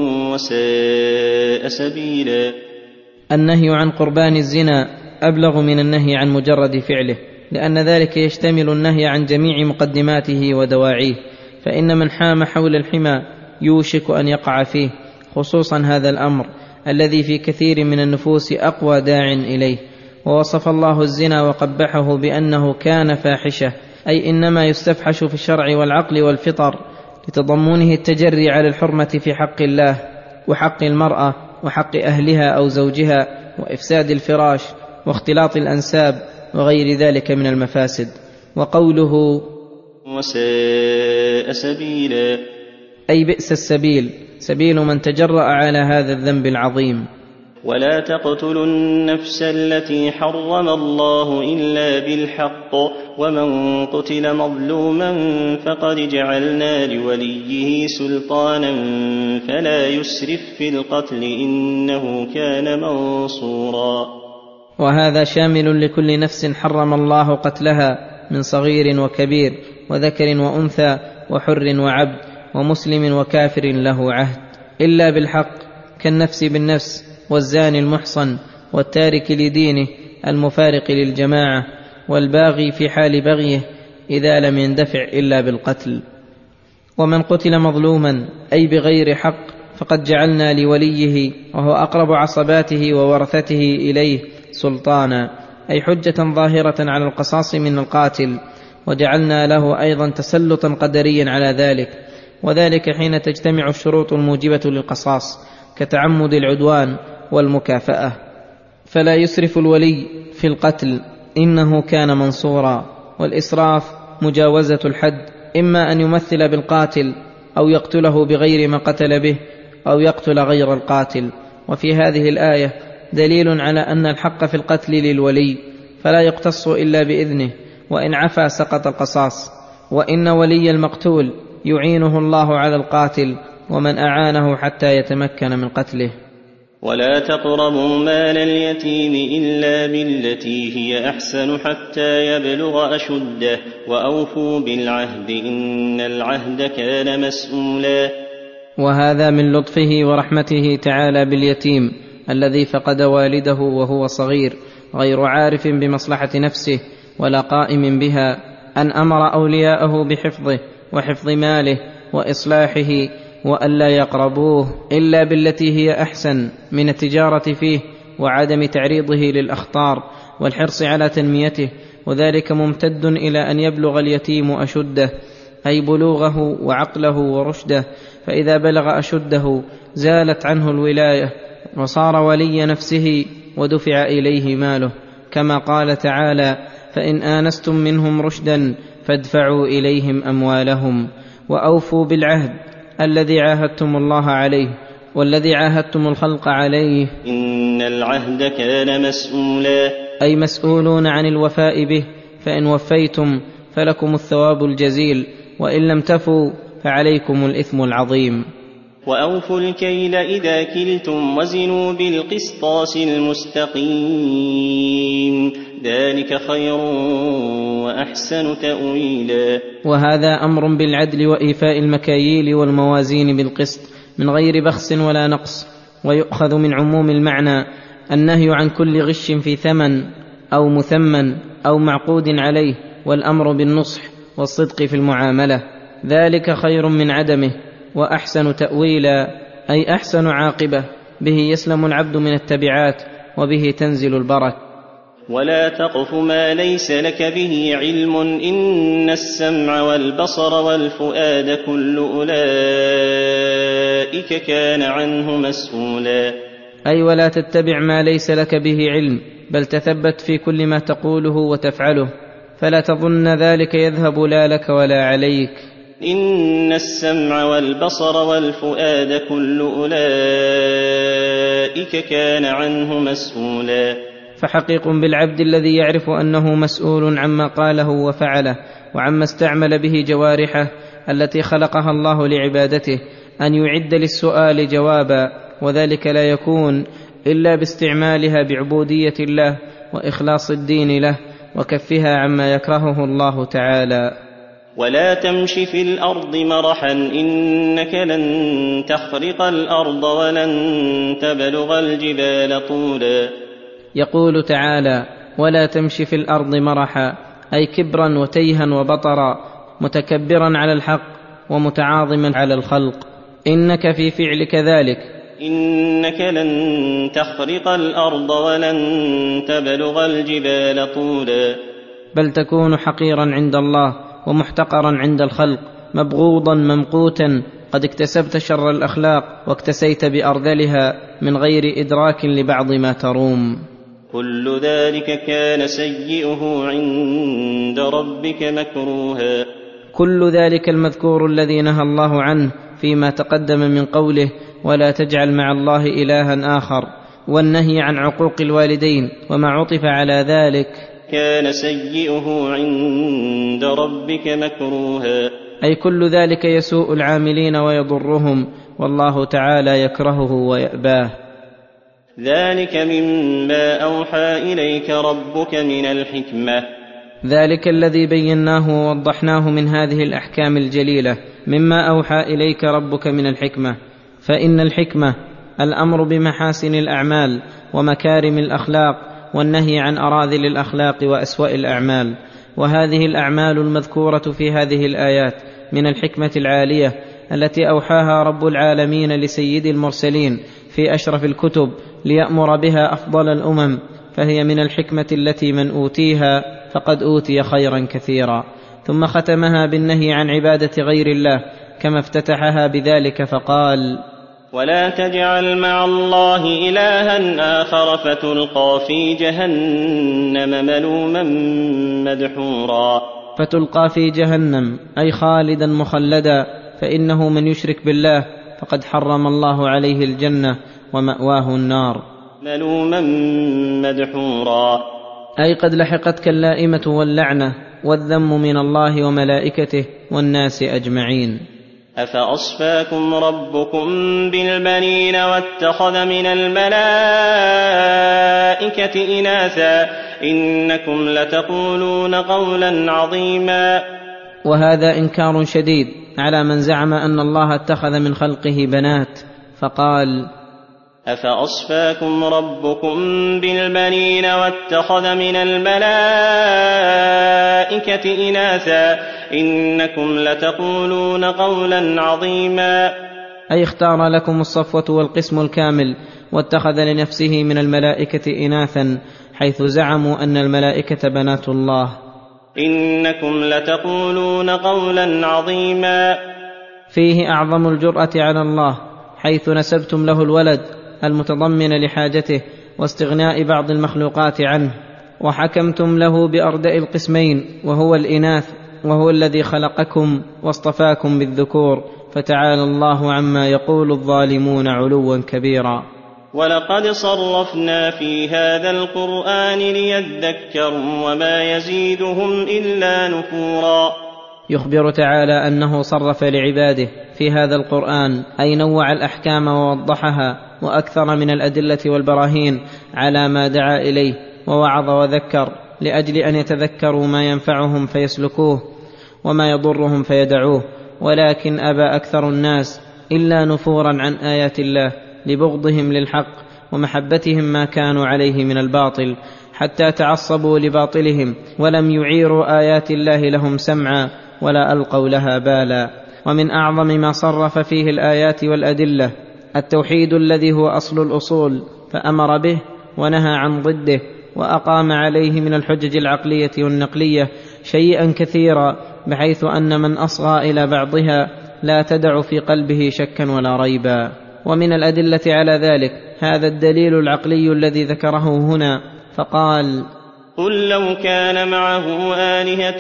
وساء سبيلا. النهي عن قربان الزنا أبلغ من النهي عن مجرد فعله، لأن ذلك يشتمل النهي عن جميع مقدماته ودواعيه، فإن من حام حول الحمى يوشك أن يقع فيه، خصوصا هذا الأمر الذي في كثير من النفوس أقوى داع إليه. ووصف الله الزنا وقبحه بأنه كان فاحشة، أي إنما يستفحش في الشرع والعقل والفطر، لتضمنه التجري على الحرمة في حق الله وحق المرأة وحق أهلها أو زوجها وإفساد الفراش واختلاط الأنساب وغير ذلك من المفاسد. وقوله وساء سبيلا أي بئس السبيل، سبيل من تجرأ على هذا الذنب العظيم. ولا تقتلوا النفس التي حرم الله إلا بالحق ومن قتل مظلوما فقد جعلنا لوليه سلطانا فلا يسرف في القتل إنه كان منصورا. وهذا شامل لكل نفس حرم الله قتلها من صغير وكبير وذكر وأنثى وحر وعبد ومسلم وكافر له عهد إلا بالحق، كالنفس بالنفس والزاني المحصن والتارك لدينه المفارق للجماعة والباغي في حال بغيه إذا لم يندفع إلا بالقتل. ومن قتل مظلوما أي بغير حق فقد جعلنا لوليه وهو أقرب عصباته وورثته إليه سلطانا، أي حجة ظاهرة على القصاص من القاتل، وجعلنا له أيضا تسلطا قدريا على ذلك، وذلك حين تجتمع الشروط الموجبة للقصاص كتعمد العدوان والمكافأة. فلا يسرف الولي في القتل إنه كان منصورا. والإسراف مجاوزة الحد، إما أن يمثل بالقاتل أو يقتله بغير ما قتل به أو يقتل غير القاتل. وفي هذه الآية دليل على أن الحق في القتل للولي فلا يقتص إلا بإذنه، وإن عفا سقط القصاص، وإن ولي المقتول يعينه الله على القاتل ومن أعانه حتى يتمكن من قتله. ولا تقربوا مال اليتيم إلا بالتي هي أحسن حتى يبلغ أشده وأوفوا بالعهد إن العهد كان مسؤولا. وهذا من لطفه ورحمته تعالى باليتيم الذي فقد والده وهو صغير غير عارف بمصلحة نفسه ولا قائم بها، أن أمر أولياءه بحفظه وحفظ ماله وإصلاحه وألا يقربوه إلا بالتي هي أحسن من التجارة فيه وعدم تعريضه للأخطار والحرص على تنميته، وذلك ممتد إلى أن يبلغ اليتيم أشده أي بلوغه وعقله ورشده، فإذا بلغ أشده زالت عنه الولاية وصار ولي نفسه ودفع إليه ماله، كما قال تعالى فإن آنستم منهم رشدا فادفعوا إليهم أموالهم. وأوفوا بالعهد الذي عاهدتم الله عليه والذي عاهدتم الخلق عليه إن العهد كان مسؤولا، أي مسؤولون عن الوفاء به، فإن وفيتم فلكم الثواب الجزيل وإن لم تفوا فعليكم الإثم العظيم. وأوفوا الكيل إذا كلتم وزنوا بالقسطاس المستقيم ذلك خير وأحسن تأويلا. وهذا أمر بالعدل وإيفاء المكاييل والموازين بالقسط من غير بخس ولا نقص، ويؤخذ من عموم المعنى النهي عن كل غش في ثمن أو مثمن أو معقود عليه، والأمر بالنصح والصدق في المعاملة، ذلك خير من عدمه وأحسن تأويلا أي أحسن عاقبة، به يسلم العبد من التبعات وبه تنزل البركة. ولا تقف ما ليس لك به علم إن السمع والبصر والفؤاد كل أولئك كان عنه مسؤولا. أي ولا تتبع ما ليس لك به علم، بل تثبت في كل ما تقوله وتفعله، فلا تظن ذلك يذهب لا لك ولا عليك. إن السمع والبصر والفؤاد كل أولئك كان عنه مسؤولا. فحقيق بالعبد الذي يعرف أنه مسؤول عما قاله وفعله وعما استعمل به جوارحه التي خلقها الله لعبادته أن يعد للسؤال جوابا، وذلك لا يكون إلا باستعمالها بعبودية الله وإخلاص الدين له وكفها عما يكرهه الله تعالى. ولا تمش في الأرض مرحا إنك لن تخرق الأرض ولن تبلغ الجبال طولا. يقول تعالى ولا تمش في الأرض مرحا أي كبرا وتيها وبطرا، متكبرا على الحق ومتعاظما على الخلق، إنك في فعلك ذلك إنك لن تخرق الأرض ولن تبلغ الجبال طولا، بل تكون حقيرا عند الله ومحتقرا عند الخلق مبغوضا ممقوتا، قد اكتسبت شر الأخلاق واكتسيت بأرذلها من غير إدراك لبعض ما تروم. كل ذلك كان سيئه عند ربك مكروها. كل ذلك المذكور الذي نهى الله عنه فيما تقدم من قوله ولا تجعل مع الله إلها آخر، والنهي عن عقوق الوالدين وما عطف على ذلك كان سيئه عند ربك مكروها، أي كل ذلك يسوء العاملين ويضرهم، والله تعالى يكرهه ويأباه. ذلك مما أوحى إليك ربك من الحكمة. ذلك الذي بيناه ووضحناه من هذه الأحكام الجليلة مما أوحى إليك ربك من الحكمة، فإن الحكمة الأمر بمحاسن الأعمال ومكارم الأخلاق، والنهي عن أراذل الأخلاق وأسوأ الأعمال. وهذه الأعمال المذكورة في هذه الآيات من الحكمة العالية التي أوحاها رب العالمين لسيد المرسلين في أشرف الكتب ليأمر بها أفضل الأمم، فهي من الحكمة التي من أوتيها فقد أوتي خيرا كثيرا. ثم ختمها بالنهي عن عبادة غير الله كما افتتحها بذلك فقال ولا تجعل مع الله إلها آخر فتلقى في جهنم ملوما مدحورا. فتلقى في جهنم أي خالدا مخلدا، فإنه من يشرك بالله فقد حرم الله عليه الجنة ومأواه النار. ملوما مدحورا أي قد لحقتك اللائمة واللعنة والذم من الله وملائكته والناس أجمعين. أفأصفاكم ربكم بالبنين واتخذ من الملائكة إناثا إنكم لتقولون قولا عظيما. وهذا إنكار شديد على من زعم أن الله اتخذ من خلقه بنات، فقال أفأصفاكم ربكم بالبنين واتخذ من الملائكة إناثا إنكم لتقولون قولا عظيما. أي اختار لكم الصفوة والقسم الكامل، واتخذ لنفسه من الملائكة إناثا، حيث زعموا أن الملائكة بنات الله. إنكم لتقولون قولا عظيما. فيه أعظم الجرأة على الله، حيث نسبتم له الولد المتضمن لحاجته واستغناء بعض المخلوقات عنه، وحكمتم له بأردأ القسمين وهو الإناث، وهو الذي خلقكم واصطفاكم بالذكور، فتعالى الله عما يقول الظالمون علوا كبيرا. ولقد صرفنا في هذا القرآن ليذكروا وما يزيدهم إلا نفورا. يخبر تعالى أنه صرف لعباده في هذا القرآن، أي نوع الأحكام ووضحها وأكثر من الأدلة والبراهين على ما دعا إليه ووعظ وذكر، لأجل أن يتذكروا ما ينفعهم فيسلكوه وما يضرهم فيدعوه. ولكن أبى أكثر الناس إلا نفورا عن آيات الله لبغضهم للحق ومحبتهم ما كانوا عليه من الباطل، حتى تعصبوا لباطلهم ولم يعيروا آيات الله لهم سمعا ولا ألقوا لها بالا. ومن أعظم ما صرف فيه الآيات والأدلة التوحيد الذي هو أصل الأصول، فأمر به ونهى عن ضده، وأقام عليه من الحجج العقلية والنقلية شيئا كثيرا، بحيث أن من أصغى إلى بعضها لا تدع في قلبه شكا ولا ريبا. ومن الأدلة على ذلك هذا الدليل العقلي الذي ذكره هنا، فقال قل لو كان معه آلهة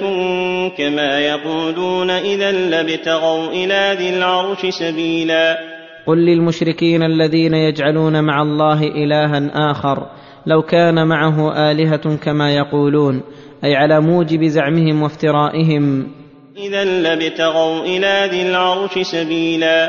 كما يقولون إذا لابتغوا إلى ذي العرش سبيلا. قل للمشركين الذين يجعلون مع الله إلها آخر لو كان معه آلهة كما يقولون، أي على موجب زعمهم وافترائهم، إذا لابتغوا إلى ذي العرش سبيلا،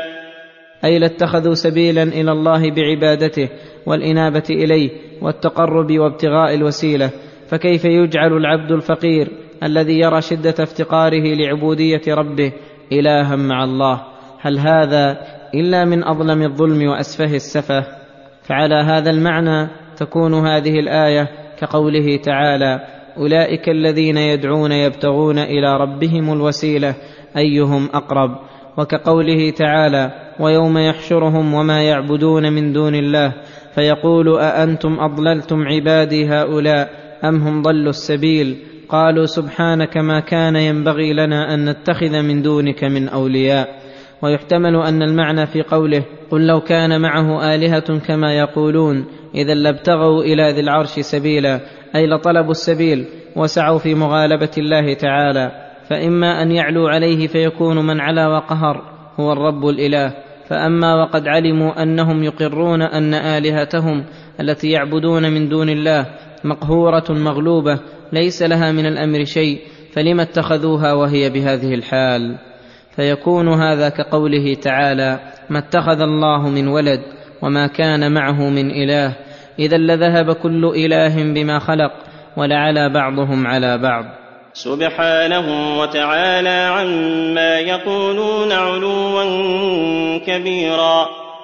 أي لاتخذوا سبيلا إلى الله بعبادته والإنابة إليه والتقرب وابتغاء الوسيلة. فكيف يجعل العبد الفقير الذي يرى شدة افتقاره لعبودية ربه إلها مع الله؟ هل هذا إلا من أظلم الظلم وأسفه السفه؟ فعلى هذا المعنى تكون هذه الآية كقوله تعالى أولئك الذين يدعون يبتغون إلى ربهم الوسيلة أيهم أقرب، وكقوله تعالى ويوم يحشرهم وما يعبدون من دون الله فيقول أأنتم أضللتم عبادي هؤلاء أم هم ضلوا السبيل قالوا سبحانك ما كان ينبغي لنا أن نتخذ من دونك من أولياء. ويحتمل أن المعنى في قوله قل لو كان معه آلهة كما يقولون إذا لابتغوا إلى ذي العرش سبيلا، أي لطلبوا السبيل وسعوا في مغالبة الله تعالى، فإما أن يعلوا عليه فيكون من علا وقهر هو الرب الإله، فأما وقد علموا أنهم يقرون أن آلهتهم التي يعبدون من دون الله مقهورة مغلوبة ليس لها من الأمر شيء، فلما اتخذوها وهي بهذه الحال؟ فيكون هذا كقوله تعالى ما اتخذ الله من ولد وما كان معه من إله، إذا لذهب كل إله بما خلق ولعلى بعضهم على بعض. سبحانه وتعالى عما يقولون علوا كبيرا.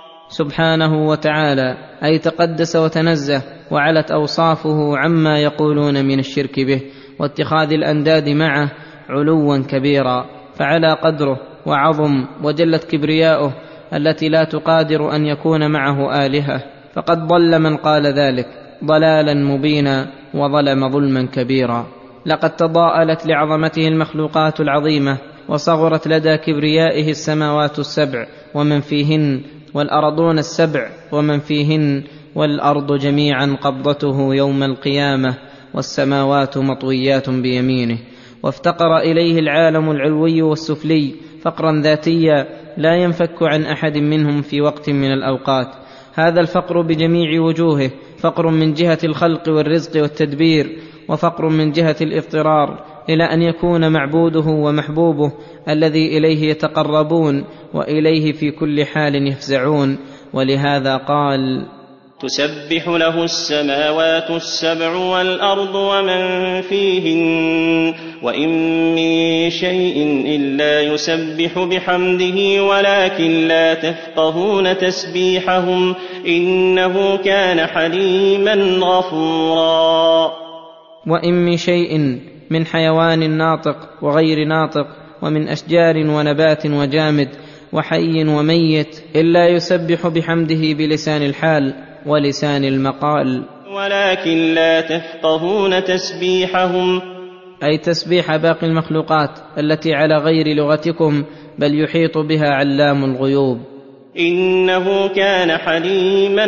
سبحانه وتعالى أي تقدس وتنزه وعلت أوصافه عما يقولون من الشرك به واتخاذ الأنداد معه علوا كبيرا، فعلى قدره وعظم وجلت كبرياؤه التي لا تقادر أن يكون معه آلهة، فقد ضل من قال ذلك ضلالا مبينا وظلم ظلما كبيرا. لقد تضاءلت لعظمته المخلوقات العظيمة وصغرت لدى كبريائه السماوات السبع ومن فيهن والأرضون السبع ومن فيهن والأرض جميعا قبضته يوم القيامة والسماوات مطويات بيمينه، وافتقر إليه العالم العلوي والسفلي فقرا ذاتيا لا ينفك عن أحد منهم في وقت من الأوقات. هذا الفقر بجميع وجوهه، فقر من جهة الخلق والرزق والتدبير، وفقر من جهة الاضطرار إلى أن يكون معبوده ومحبوبه الذي إليه يتقربون وإليه في كل حال يفزعون. ولهذا قال تسبح له السماوات السبع والأرض ومن فيهن وإن من شيء إلا يسبح بحمده ولكن لا تفقهون تسبيحهم إنه كان حليما غفورا. وإن من شيء من حيوان ناطق وغير ناطق ومن أشجار ونبات وجامد وحي وميت إلا يسبح بحمده بلسان الحال ولسان المقال، ولكن لا تفقهون تسبيحهم أي تسبيح باقي المخلوقات التي على غير لغتكم بل يحيط بها علام الغيوب. إنه كان حليما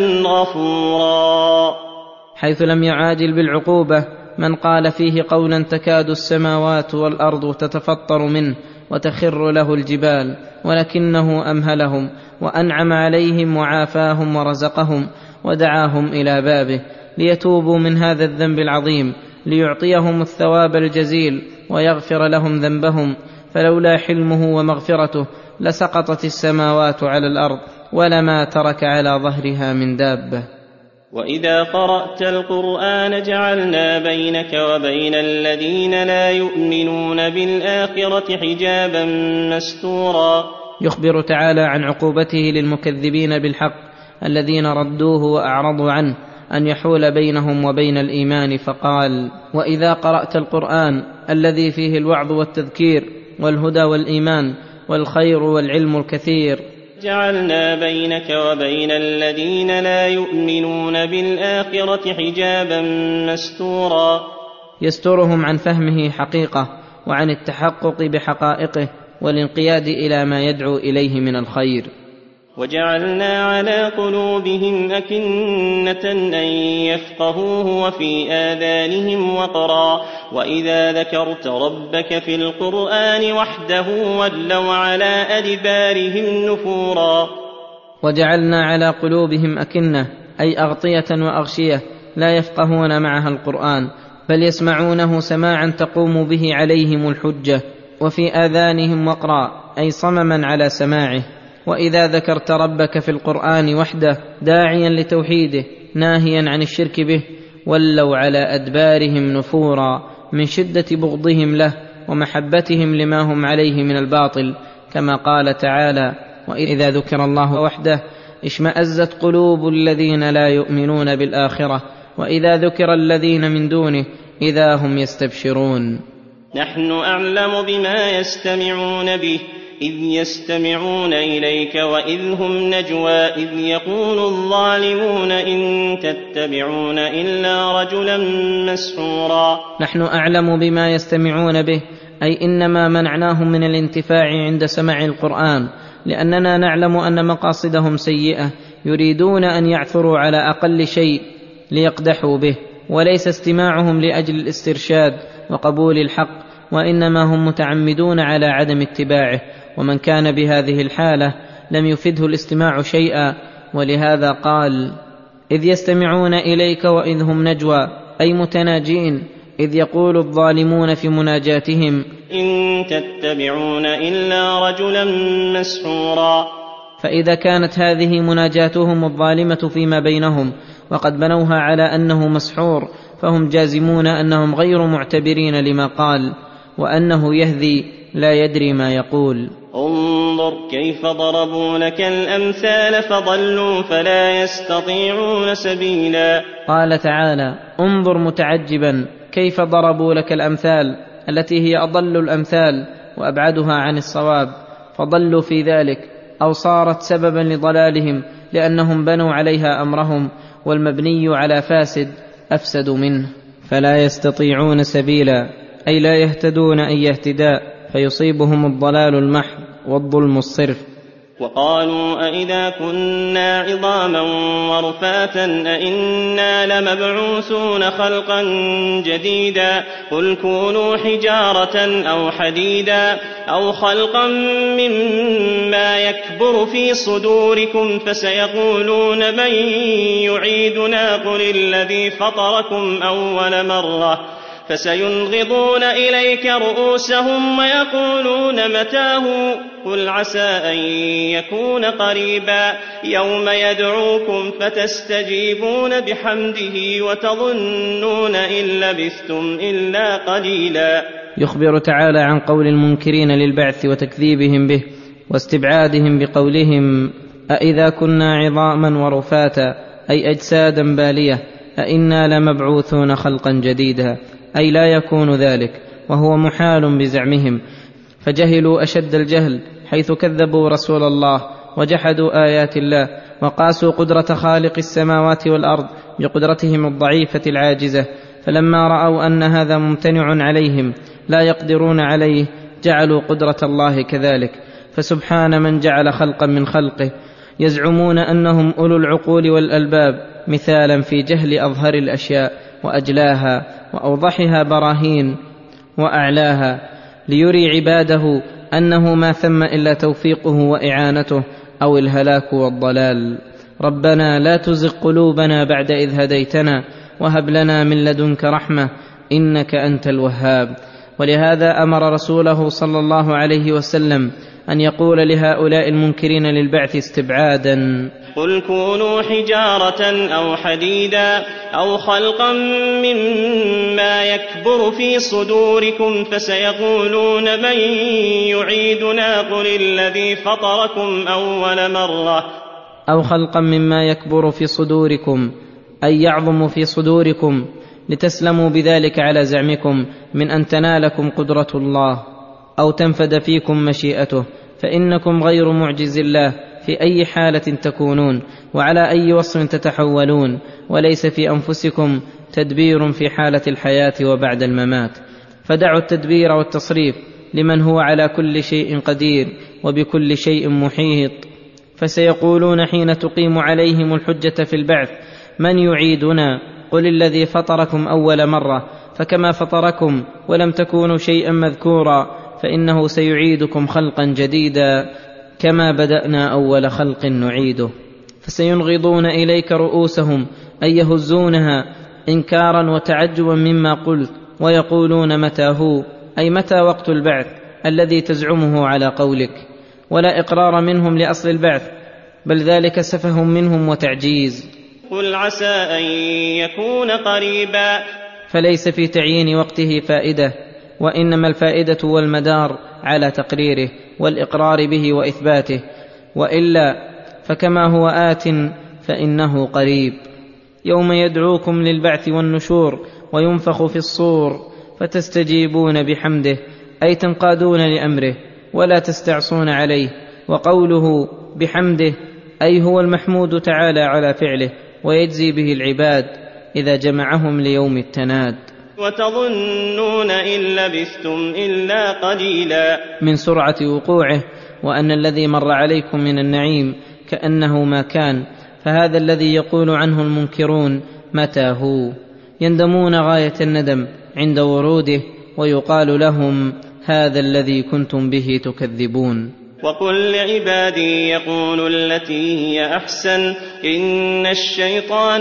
غفورا، حيث لم يعاجل بالعقوبة من قال فيه قولا تكاد السماوات والأرض تتفطر منه وتخر له الجبال، ولكنه أمهلهم وأنعم عليهم وعافاهم ورزقهم ودعاهم إلى بابه ليتوبوا من هذا الذنب العظيم ليعطيهم الثواب الجزيل ويغفر لهم ذنبهم، فلولا حلمه ومغفرته لسقطت السماوات على الأرض ولما ترك على ظهرها من دابة. وإذا قرأت القرآن جعلنا بينك وبين الذين لا يؤمنون بالآخرة حجابا مستورا. يخبر تعالى عن عقوبته للمكذبين بالحق الذين ردوه وأعرضوا عنه أن يحول بينهم وبين الإيمان، فقال وإذا قرأت القرآن الذي فيه الوعظ والتذكير والهدى والإيمان والخير والعلم الكثير جعلنا بينك وبين الذين لا يؤمنون بالآخرة حجابا مستورا، يسترهم عن فهمه حقيقة وعن التحقق بحقائقه والانقياد إلى ما يدعو إليه من الخير. وجعلنا على قلوبهم أكنة أن يفقهوه وفي آذانهم وقرا وإذا ذكرت ربك في القرآن وحده ولوا على أدبارهم نفورا. وجعلنا على قلوبهم أكنة أي أغطية وأغشية لا يفقهون معها القرآن بل يسمعونه سماعا تقوم به عليهم الحجة، وفي آذانهم وقرا أي صمما على سماعه. وإذا ذكرت ربك في القرآن وحده داعيا لتوحيده ناهيا عن الشرك به ولوا على أدبارهم نفورا من شدة بغضهم له ومحبتهم لما هم عليه من الباطل، كما قال تعالى وإذا ذكر الله وحده اشمأزت قلوب الذين لا يؤمنون بالآخرة وإذا ذكر الذين من دونه إذا هم يستبشرون. نحن أعلم بما يستمعون به إذ يستمعون إليك وإذ هم نجوى إذ يقول الظالمون إن تتبعون إلا رجلا مسحورا. نحن أعلم بما يستمعون به، أي إنما منعناهم من الانتفاع عند سماع القرآن، لأننا نعلم أن مقاصدهم سيئة، يريدون أن يعثروا على أقل شيء ليقدحوا به، وليس استماعهم لأجل الاسترشاد وقبول الحق، وإنما هم متعمدون على عدم اتباعه، ومن كان بهذه الحالة لم يفده الاستماع شيئا. ولهذا قال: إذ يستمعون إليك وإذ هم نجوى، أي متناجين، إذ يقول الظالمون في مناجاتهم: إن تتبعون إلا رجلا مسحورا. فإذا كانت هذه مناجاتهم الظالمة فيما بينهم وقد بنوها على أنه مسحور، فهم جازمون أنهم غير معتبرين لما قال، وأنه يهذي لا يدري ما يقول. انظر كيف ضربوا لك الأمثال فضلوا فلا يستطيعون سبيلا. قال تعالى: انظر متعجبا كيف ضربوا لك الأمثال التي هي أضل الأمثال وأبعدها عن الصواب، فضلوا في ذلك، أو صارت سببا لضلالهم لأنهم بنوا عليها أمرهم، والمبني على فاسد أفسد منه. فلا يستطيعون سبيلا، أي لا يهتدون أي اهتداء، فيصيبهم الضلال المحض والظلم الصرف. وقالوا أئذا كنا عظاما ورفاتا أئنا لمبعوثون خلقا جديدا. قل كونوا حجارة أو حديدا أو خلقا مما يكبر في صدوركم فسيقولون من يعيدنا قل الذي فطركم أول مرة فسينغضون إليك رؤوسهم ويقولون متاه قل عسى أن يكون قريبا. يوم يدعوكم فتستجيبون بحمده وتظنون إن لبثتم إلا قليلا. يخبر تعالى عن قول المنكرين للبعث وتكذيبهم به واستبعادهم بقولهم: أئذا كنا عظاما ورفاتا، أي أجسادا بالية، أئنا لمبعوثون خلقا جديدا، أي لا يكون ذلك، وهو محال بزعمهم، فجهلوا أشد الجهل حيث كذبوا رسول الله وجحدوا آيات الله، وقاسوا قدرة خالق السماوات والأرض بقدرتهم الضعيفة العاجزة، فلما رأوا أن هذا ممتنع عليهم لا يقدرون عليه جعلوا قدرة الله كذلك. فسبحان من جعل خلقا من خلقه. يزعمون أنهم أولو العقول والألباب، مثالا في جهل أظهر الأشياء وأجلاها وأوضحها براهين وأعلاها، ليري عباده أنه ما ثم إلا توفيقه وإعانته أو الهلاك والضلال. ربنا لا تزغ قلوبنا بعد إذ هديتنا وهب لنا من لدنك رحمة إنك أنت الوهاب. ولهذا أمر رسوله صلى الله عليه وسلم أن يقول لهؤلاء المنكرين للبعث استبعادا: قل كونوا حجارة أو حديدا أو خلقا مما يكبر في صدوركم فسيقولون من يعيدنا قل الذي فطركم أول مرة. أو خلقا مما يكبر في صدوركم، أي يعظم في صدوركم، لتسلموا بذلك على زعمكم من أن تنالكم قدرة الله أو تنفد فيكم مشيئته، فإنكم غير معجز الله في أي حالة تكونون وعلى أي وصف تتحولون، وليس في أنفسكم تدبير في حالة الحياة وبعد الممات. فدعوا التدبير والتصريف لمن هو على كل شيء قدير وبكل شيء محيط. فسيقولون حين تقيم عليهم الحجة في البعث: من يعيدنا؟ قل الذي فطركم أول مرة، فكما فطركم ولم تكونوا شيئا مذكورا فإنه سيعيدكم خلقا جديدا كما بدأنا أول خلق نعيده. فسينغضون إليك رؤوسهم، أي يهزونها إنكارا وتعجبا مما قلت، ويقولون متى هو، أي متى وقت البعث الذي تزعمه على قولك، ولا إقرار منهم لأصل البعث، بل ذلك سفه منهم وتعجيز. قل عسى أن يكون قريبا. فليس في تعيين وقته فائدة، وإنما الفائدة والمدار على تقريره والإقرار به وإثباته، وإلا فكما هو آت فإنه قريب. يوم يدعوكم للبعث والنشور وينفخ في الصور فتستجيبون بحمده، أي تنقادون لأمره ولا تستعصون عليه. وقوله بحمده أي هو المحمود تعالى على فعله، ويجزي به العباد إذا جمعهم ليوم التناد. وتظنون إن لبثتم إلا قليلا، من سرعة وقوعه، وأن الذي مر عليكم من النعيم كأنه ما كان، فهذا الذي يقول عنه المنكرون متى هو، يندمون غاية الندم عند وروده، ويقال لهم هذا الذي كنتم به تكذبون. وقل لعبادي يقولوا التي هي أحسن إن الشيطان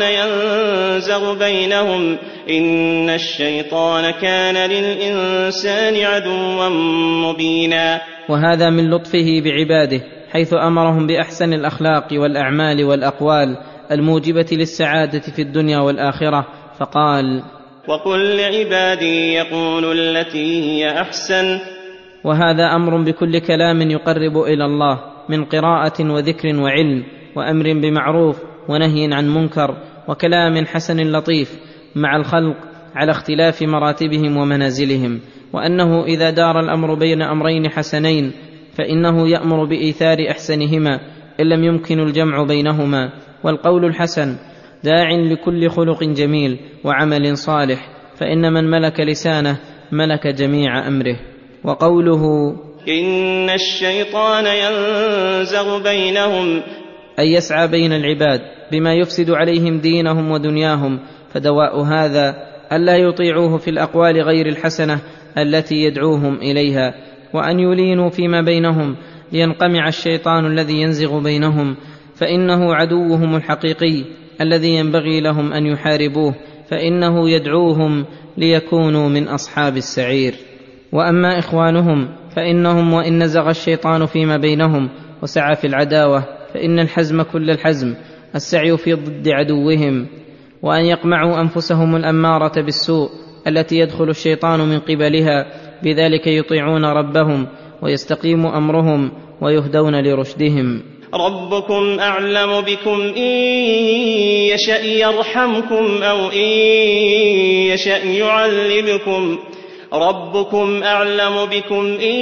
ينزغ بينهم إن الشيطان كان للإنسان عدوا مبينا. وهذا من لطفه بعباده، حيث أمرهم بأحسن الأخلاق والأعمال والأقوال الموجبة للسعادة في الدنيا والآخرة، فقال وقل لعبادي يقولوا التي هي أحسن. وهذا أمر بكل كلام يقرب إلى الله من قراءة وذكر وعلم وأمر بمعروف ونهي عن منكر وكلام حسن لطيف مع الخلق على اختلاف مراتبهم ومنازلهم، وأنه إذا دار الأمر بين أمرين حسنين فإنه يأمر بإيثار أحسنهما إن لم يمكن الجمع بينهما. والقول الحسن داع لكل خلق جميل وعمل صالح، فإن من ملك لسانه ملك جميع أمره. وقوله إن الشيطان ينزغ بينهم أي يسعى بين العباد بما يفسد عليهم دينهم ودنياهم، فدواء هذا ألا يطيعوه في الأقوال غير الحسنة التي يدعوهم إليها، وأن يلينوا فيما بينهم لينقمع الشيطان الذي ينزغ بينهم، فإنه عدوهم الحقيقي الذي ينبغي لهم أن يحاربوه، فإنه يدعوهم ليكونوا من أصحاب السعير. وأما إخوانهم فإنهم وإن نزغ الشيطان فيما بينهم وسعى في العداوة، فإن الحزم كل الحزم السعي في ضد عدوهم، وأن يقمعوا أنفسهم الأمارة بالسوء التي يدخل الشيطان من قبلها، بذلك يطيعون ربهم ويستقيم أمرهم ويهدون لرشدهم. ربكم أعلم بكم إن يشأ يرحمكم أو إن يشأ يعذبكم ربكم أعلم بكم إن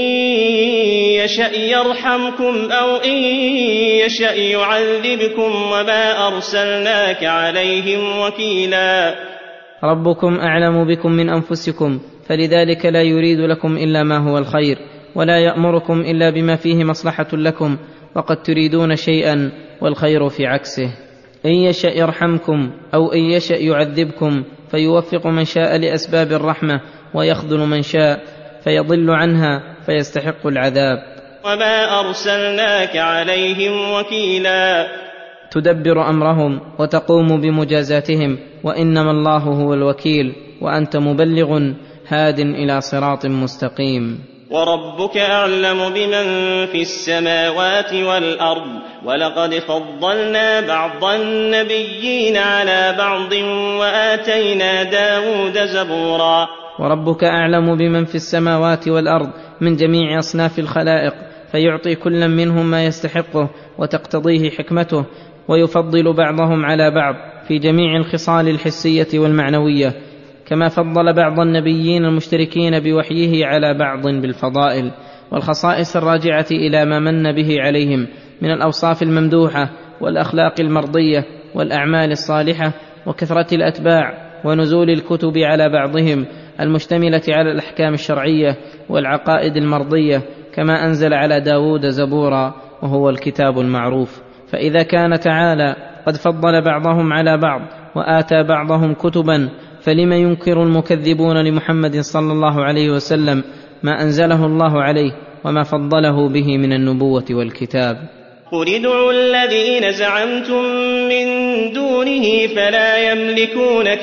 يشأ يرحمكم أو إن يشأ يعذبكم وما أرسلناك عليهم وكيلا. ربكم أعلم بكم من أنفسكم، فلذلك لا يريد لكم إلا ما هو الخير، ولا يأمركم إلا بما فيه مصلحة لكم، وقد تريدون شيئا والخير في عكسه. إن يشأ يرحمكم أو إن يشأ يعذبكم، فيوفق من شاء لأسباب الرحمة ويخذل من شاء فيضل عنها فيستحق العذاب. وما أرسلناك عليهم وكيلا، تدبر أمرهم وتقوم بمجازاتهم، وإنما الله هو الوكيل، وأنت مبلغ هاد إلى صراط مستقيم. وربك أعلم بمن في السماوات والأرض ولقد فضلنا بعض النبيين على بعض وآتينا داود زبورا. وربك أعلم بمن في السماوات والأرض من جميع أصناف الخلائق، فيعطي كل منهم ما يستحقه وتقتضيه حكمته، ويفضل بعضهم على بعض في جميع الخصال الحسية والمعنوية، كما فضل بعض النبيين المشتركين بوحيه على بعض بالفضائل والخصائص الراجعة إلى ما من به عليهم من الأوصاف الممدوحة والأخلاق المرضية والأعمال الصالحة وكثرة الأتباع ونزول الكتب على بعضهم المشتملة على الأحكام الشرعية والعقائد المرضية، كما أنزل على داود زبورا وهو الكتاب المعروف. فإذا كان تعالى قد فضل بعضهم على بعض وآتى بعضهم كتبا، فلما ينكر المكذبون لمحمد صلى الله عليه وسلم ما أنزله الله عليه وما فضله به من النبوة والكتاب؟ قل ادعوا الذين زعمتم من دونه فلا يملكون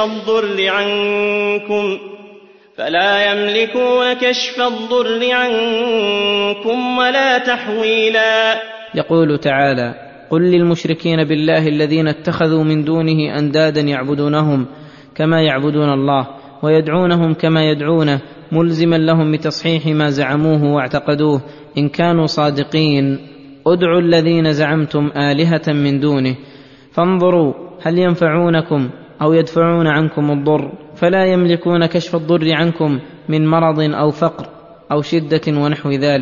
كشف الضر عنكم ولا تحويلا. يقول تعالى: قل للمشركين بالله الذين اتخذوا من دونه أندادا يعبدونهم كما يعبدون الله ويدعونهم كما يدعونه، ملزما لهم بتصحيح ما زعموه واعتقدوه إن كانوا صادقين: ادعوا الذين زعمتم آلهة من دونه فانظروا هل ينفعونكم أو يدفعون عنكم الضر، فلا يملكون كشف الضر عنكم من مرض أو فقر أو شدة ونحو ذلك،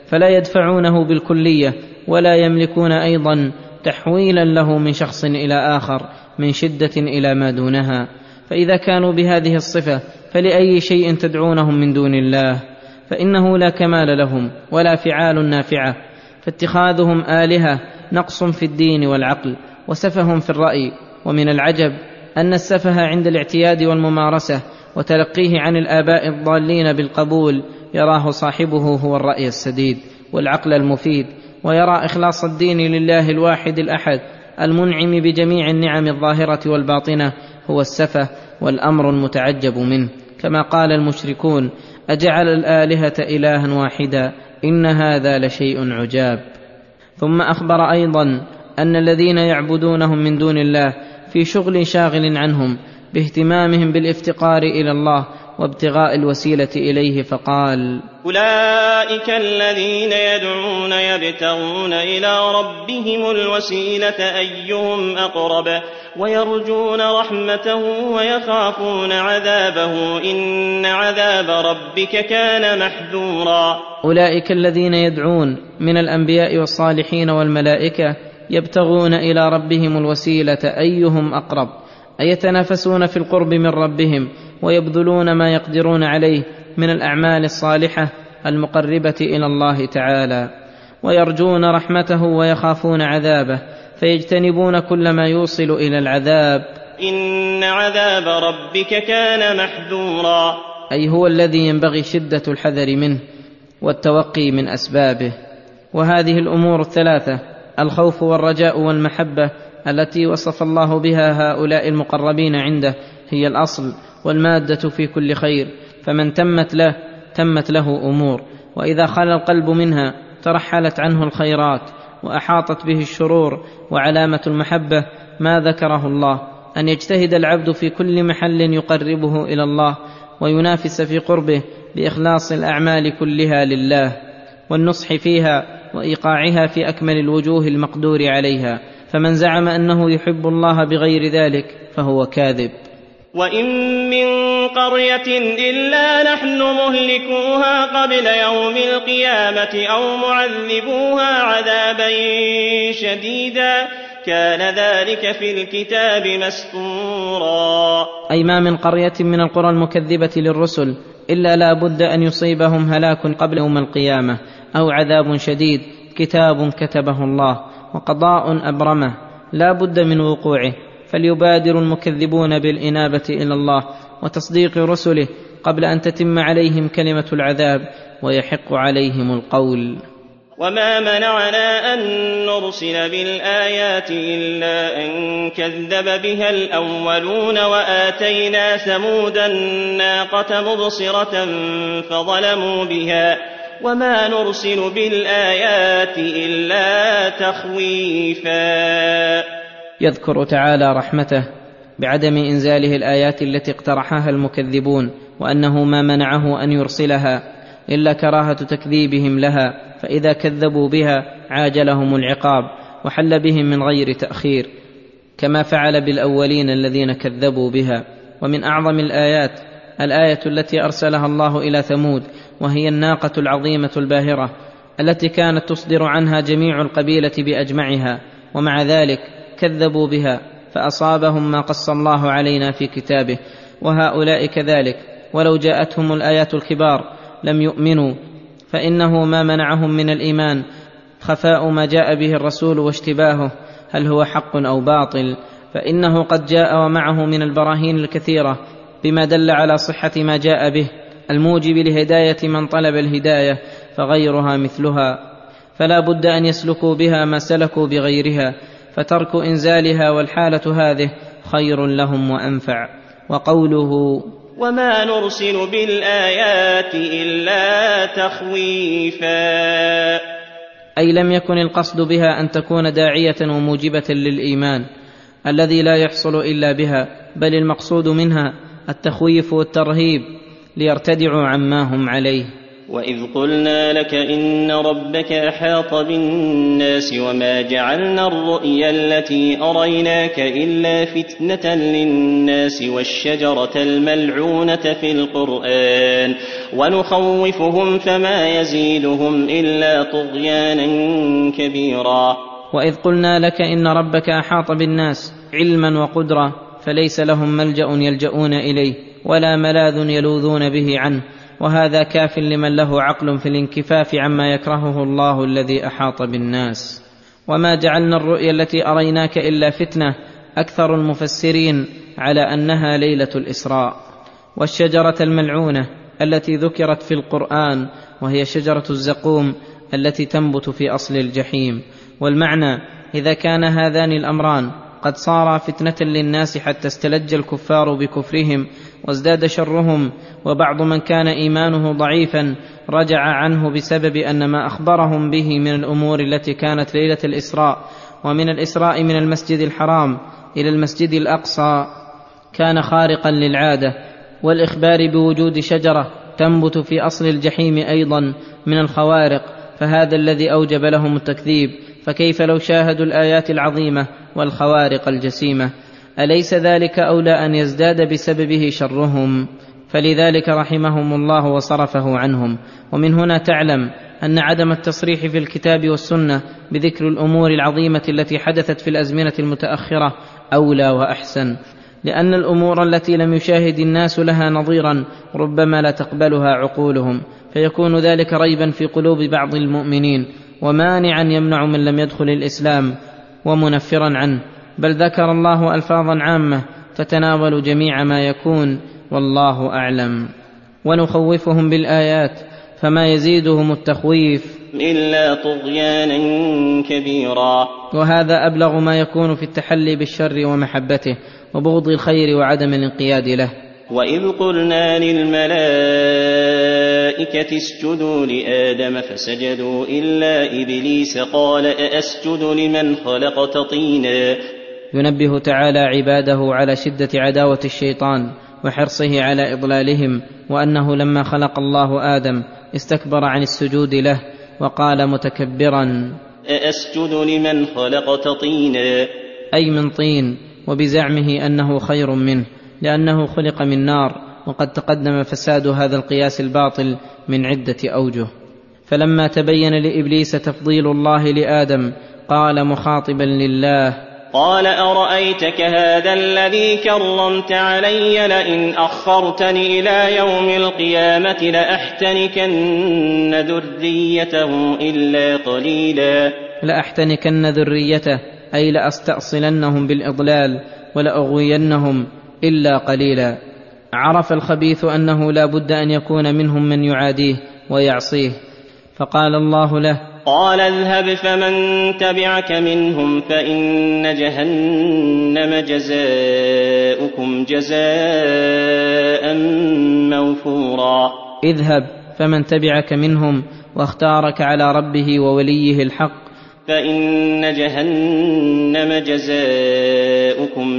فلا يدفعونه بالكلية ولا يملكون أيضا تحويلا له من شخص إلى آخر من شدة إلى ما دونها. فإذا كانوا بهذه الصفة فلأي شيء تدعونهم من دون الله؟ فإنه لا كمال لهم ولا فعال نافعة، فاتخاذهم آلهة نقص في الدين والعقل وسفه في الرأي. ومن العجب أن السفه عند الاعتياد والممارسة وتلقيه عن الآباء الضالين بالقبول يراه صاحبه هو الرأي السديد والعقل المفيد، ويرى إخلاص الدين لله الواحد الأحد المنعم بجميع النعم الظاهرة والباطنة هو السفه والأمر المتعجب منه، كما قال المشركون: أجعل الآلهة إلها واحدا إن هذا لشيء عجاب. ثم أخبر أيضا أن الذين يعبدونهم من دون الله في شغل شاغل عنهم باهتمامهم بالافتقار إلى الله وابتغاء الوسيلة إليه، فقال: أولئك الذين يدعون يبتغون إلى ربهم الوسيلة أيهم أقرب ويرجون رحمته ويخافون عذابه إن عذاب ربك كان محذورا. أولئك الذين يدعون من الأنبياء والصالحين والملائكة يبتغون إلى ربهم الوسيلة أيهم أقرب، أي يتنافسون في القرب من ربهم ويبذلون ما يقدرون عليه من الأعمال الصالحة المقربة إلى الله تعالى، ويرجون رحمته ويخافون عذابه فيجتنبون كل ما يوصل إلى العذاب. إن عذاب ربك كان محذورا، أي هو الذي ينبغي شدة الحذر منه والتوقي من أسبابه. وهذه الأمور الثلاثة الخوف والرجاء والمحبة التي وصف الله بها هؤلاء المقربين عنده هي الأصل والمادة في كل خير، فمن تمت له أمور، وإذا خلا القلب منها ترحلت عنه الخيرات وأحاطت به الشرور. وعلامة المحبة ما ذكره الله، أن يجتهد العبد في كل محل يقربه إلى الله وينافس في قربه بإخلاص الأعمال كلها لله والنصح فيها وإيقاعها في أكمل الوجوه المقدور عليها. فمن زعم أنه يحب الله بغير ذلك فهو كاذب. وإن من قرية إلا نحن مهلكوها قبل يوم القيامة أو معذبوها عذابا شديدا كان ذلك في الكتاب مسطورا. أي ما من قرية من القرى المكذبة للرسل إلا لا بد أن يصيبهم هلاك قبل يوم القيامة أو عذاب شديد، كتاب كتبه الله وقضاء أبرمه لا بد من وقوعه. فليبادر المكذبون بالإنابة إلى الله وتصديق رسله قبل أن تتم عليهم كلمة العذاب ويحق عليهم القول. وما منعنا أن نرسل بالآيات إلا أن كذب بها الأولون وآتينا ثمود الناقة مبصرة فظلموا بها وما نرسل بالآيات إلا تخويفا. يذكر تعالى رحمته بعدم إنزاله الآيات التي اقترحها المكذبون، وأنه ما منعه أن يرسلها إلا كراهة تكذيبهم لها، فإذا كذبوا بها عاجلهم العقاب وحل بهم من غير تأخير كما فعل بالأولين الذين كذبوا بها. ومن أعظم الآيات الآية التي أرسلها الله إلى ثمود، وهي الناقة العظيمة الباهرة التي كانت تصدر عنها جميع القبيلة بأجمعها، ومع ذلك كذبوا بها فأصابهم ما قص الله علينا في كتابه. وهؤلاء كذلك ولو جاءتهم الآيات الكبار لم يؤمنوا، فإنه ما منعهم من الإيمان خفاء ما جاء به الرسول واشتباهه هل هو حق أو باطل، فإنه قد جاء ومعه من البراهين الكثيرة بما دل على صحة ما جاء به الموجب لهداية من طلب الهداية، فغيرها مثلها، فلا بد أن يسلكوا بها ما سلكوا بغيرها، فترك إنزالها والحالة هذه خير لهم وأنفع. وقوله وما نرسل بالآيات إلا تخويفا، أي لم يكن القصد بها أن تكون داعية وموجبة للإيمان الذي لا يحصل إلا بها، بل المقصود منها التخويف والترهيب ليرتدعوا عما هم عليه. وإذ قلنا لك إن ربك أحاط بالناس وما جعلنا الرؤيا التي أريناك إلا فتنة للناس والشجرة الملعونة في القرآن ونخوفهم فما يزيدهم إلا طغيانا كبيرا. وإذ قلنا لك إن ربك أحاط بالناس علما وقدرة فليس لهم ملجأ يلجؤون إليه ولا ملاذ يلوذون به عنه، وهذا كاف لمن له عقل في الانكفاف عما يكرهه الله الذي أحاط بالناس. وما جعلنا الرؤيا التي أريناك إلا فتنة، أكثر المفسرين على أنها ليلة الإسراء. والشجرة الملعونة التي ذكرت في القرآن وهي شجرة الزقوم التي تنبت في أصل الجحيم. والمعنى إذا كان هذان الأمران قد صارا فتنة للناس حتى استلج الكفار بكفرهم وازداد شرهم، وبعض من كان إيمانه ضعيفا رجع عنه بسبب أن ما أخبرهم به من الأمور التي كانت ليلة الإسراء، ومن الإسراء من المسجد الحرام إلى المسجد الأقصى كان خارقا للعادة، والإخبار بوجود شجرة تنبت في أصل الجحيم أيضا من الخوارق، فهذا الذي أوجب لهم التكذيب. فكيف لو شاهدوا الآيات العظيمة والخوارق الجسيمة؟ أليس ذلك أولى أن يزداد بسببه شرهم؟ فلذلك رحمهم الله وصرفه عنهم. ومن هنا تعلم أن عدم التصريح في الكتاب والسنة بذكر الأمور العظيمة التي حدثت في الأزمنة المتأخرة أولى وأحسن، لأن الأمور التي لم يشاهد الناس لها نظيرا ربما لا تقبلها عقولهم، فيكون ذلك ريبا في قلوب بعض المؤمنين ومانعا يمنع من لم يدخل الإسلام ومنفرا عنه، بل ذكر الله ألفاظا عامة تتناول جميع ما يكون، والله أعلم. ونخوفهم بالآيات فما يزيدهم التخويف إلا طغيانا كبيرا. وهذا أبلغ ما يكون في التحلي بالشر ومحبته وبغض الخير وعدم الانقياد له. وإذ قلنا للملائكة اسجدوا لآدم فسجدوا إلا إبليس قال أأسجد لمن خلقت طينا. ينبه تعالى عباده على شدة عداوة الشيطان وحرصه على إضلالهم، وأنه لما خلق الله آدم استكبر عن السجود له وقال متكبرا أأسجد لمن خلقت طينا، أي من طين، وبزعمه أنه خير منه لأنه خلق من نار، وقد تقدم فساد هذا القياس الباطل من عدة أوجه. فلما تبين لإبليس تفضيل الله لآدم قال مخاطبا لله قال أرأيتك هذا الذي كرمت علي لئن أخرتني إلى يوم القيامة لأحتنكن ذريته إلا قليلا. لأحتنكن ذريته أي لأستأصلنهم بالإضلال ولأغوينهم إلا قليلا. عرف الخبيث أنه لا بد أن يكون منهم من يعاديه ويعصيه، فقال الله له قال اذهب فمن تبعك منهم فإن جهنم جزاؤكم جزاء موفورا. اذهب فمن تبعك منهم، واختارك على ربه ووليه الحق، فإن جهنم جزاؤكم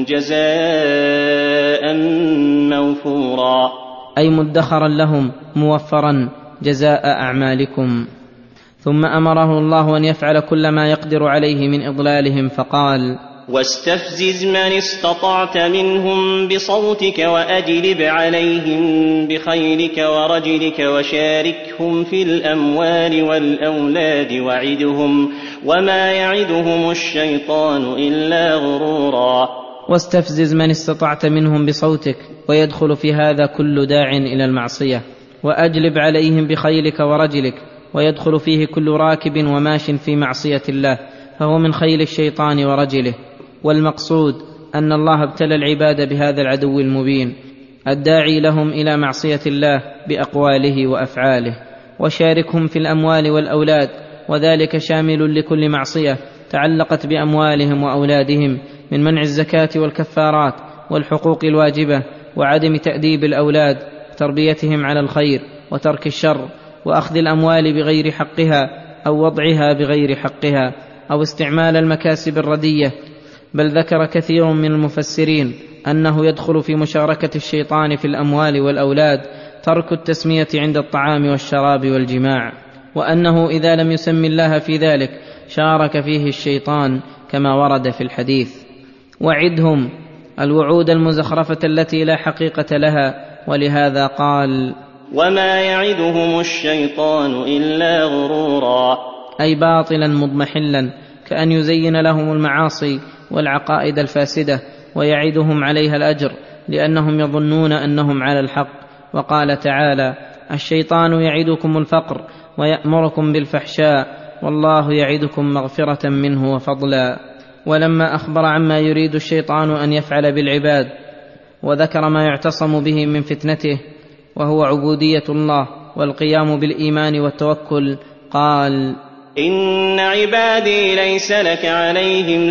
جزاء موفورا، أي مدخرا لهم موفرا جزاء أعمالكم. ثم أمره الله أن يفعل كل ما يقدر عليه من إضلالهم، فقال واستفزز من استطعت منهم بصوتك وأجلب عليهم بخيلك ورجلك وشاركهم في الأموال والأولاد وعدهم وما يعدهم الشيطان إلا غرورا. واستفزز من استطعت منهم بصوتك، ويدخل في هذا كل داع إلى المعصية، وأجلب عليهم بخيلك ورجلك، ويدخل فيه كل راكب وماش في معصية الله، فهو من خيل الشيطان ورجله. والمقصود أن الله ابتلى العباد بهذا العدو المبين الداعي لهم إلى معصية الله بأقواله وأفعاله. وشاركهم في الأموال والأولاد، وذلك شامل لكل معصية تعلقت بأموالهم وأولادهم من منع الزكاة والكفارات والحقوق الواجبة وعدم تأديب الأولاد، تربيتهم على الخير وترك الشر، وأخذ الأموال بغير حقها أو وضعها بغير حقها، أو استعمال المكاسب الردية. بل ذكر كثير من المفسرين أنه يدخل في مشاركة الشيطان في الأموال والأولاد ترك التسمية عند الطعام والشراب والجماع، وأنه إذا لم يسم الله في ذلك شارك فيه الشيطان كما ورد في الحديث. وعدهم الوعود المزخرفة التي لا حقيقة لها، ولهذا قال: وما يعدهم الشيطان إلا غرورا، أي باطلا مضمحلا، كأن يزين لهم المعاصي والعقائد الفاسدة ويعدهم عليها الأجر لأنهم يظنون أنهم على الحق. وقال تعالى: الشيطان يعدكم الفقر ويأمركم بالفحشاء والله يعدكم مغفرة منه وفضلا. ولما أخبر عما يريد الشيطان أن يفعل بالعباد وذكر ما يعتصم به من فتنته وهو عبودية الله والقيام بالإيمان والتوكل، قال: إن عبادي ليس لك عليهم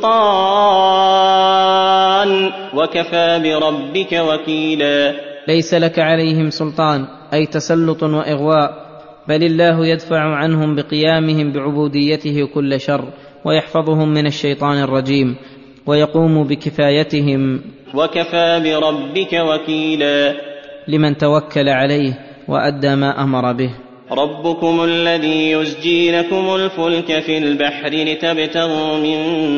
سلطان وكفى بربك وكيلا. ليس لك عليهم سلطان أي تسلط وإغواء، بل الله يدفع عنهم بقيامهم بعبوديته كل شر ويحفظهم من الشيطان الرجيم ويقوم بكفايتهم. وكفى بربك وكيلا، لمن توكل عليه وأدى ما أمر به. ربكم الذي يزجي لكم الفلك في البحر لتبتغوا من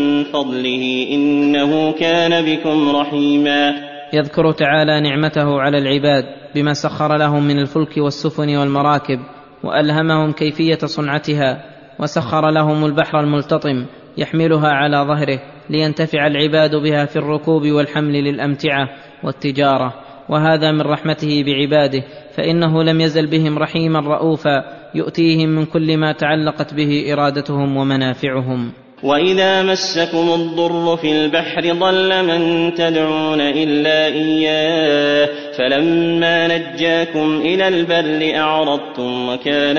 فضله إنه كان بكم رحيما. يذكر تعالى نعمته على العباد بما سخر لهم من الفلك والسفن والمراكب وألهمهم كيفية صنعتها، وسخر لهم البحر الملتطم يحملها على ظهره لينتفع العباد بها في الركوب والحمل للأمتعة والتجارة، وهذا من رحمته بعباده، فإنه لم يزل بهم رحيما رؤوفا يؤتيهم من كل ما تعلقت به إرادتهم ومنافعهم. وإذا مسكم الضر في البحر ضل من تدعون إلا إياه فلما نجاكم إلى البر أعرضتم وكان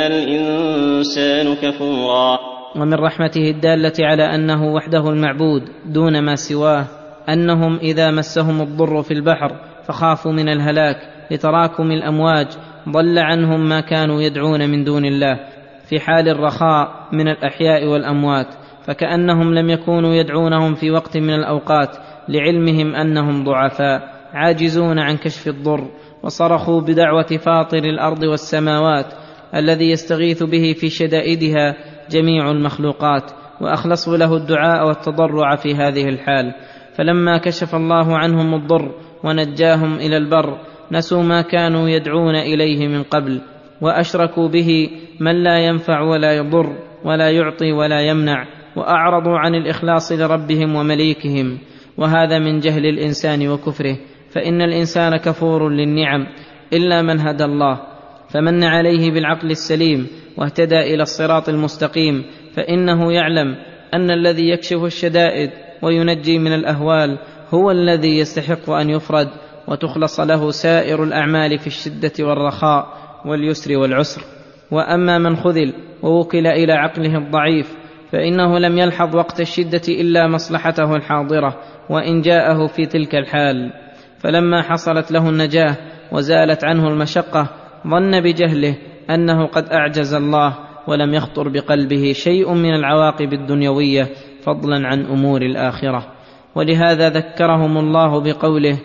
الإنسان كفورا. ومن رحمته الدالة على أنه وحده المعبود دون ما سواه أنهم إذا مسهم الضر في البحر فخافوا من الهلاك لتراكم الأمواج ضل عنهم ما كانوا يدعون من دون الله في حال الرخاء من الأحياء والأموات، فكأنهم لم يكونوا يدعونهم في وقت من الأوقات لعلمهم أنهم ضعفاء عاجزون عن كشف الضر، وصرخوا بدعوة فاطر الأرض والسماوات الذي يستغيث به في شدائدها جميع المخلوقات، وأخلصوا له الدعاء والتضرع في هذه الحال. فلما كشف الله عنهم الضر ونجاهم إلى البر نسوا ما كانوا يدعون إليه من قبل، وأشركوا به من لا ينفع ولا يضر ولا يعطي ولا يمنع، وأعرضوا عن الإخلاص لربهم ومليكهم، وهذا من جهل الإنسان وكفره، فإن الإنسان كفور للنعم إلا من هدى الله فمن عليه بالعقل السليم واهتدى إلى الصراط المستقيم، فإنه يعلم أن الذي يكشف الشدائد وينجي من الأهوال هو الذي يستحق أن يفرد وتخلص له سائر الأعمال في الشدة والرخاء واليسر والعسر. وأما من خذل ووكل إلى عقله الضعيف فإنه لم يلحظ وقت الشدة إلا مصلحته الحاضرة وإن جاءه في تلك الحال، فلما حصلت له النجاة وزالت عنه المشقة ظن بجهله أنه قد أعجز الله ولم يخطر بقلبه شيء من العواقب الدنيوية فضلا عن أمور الآخرة. ولهذا ذكرهم الله بقوله: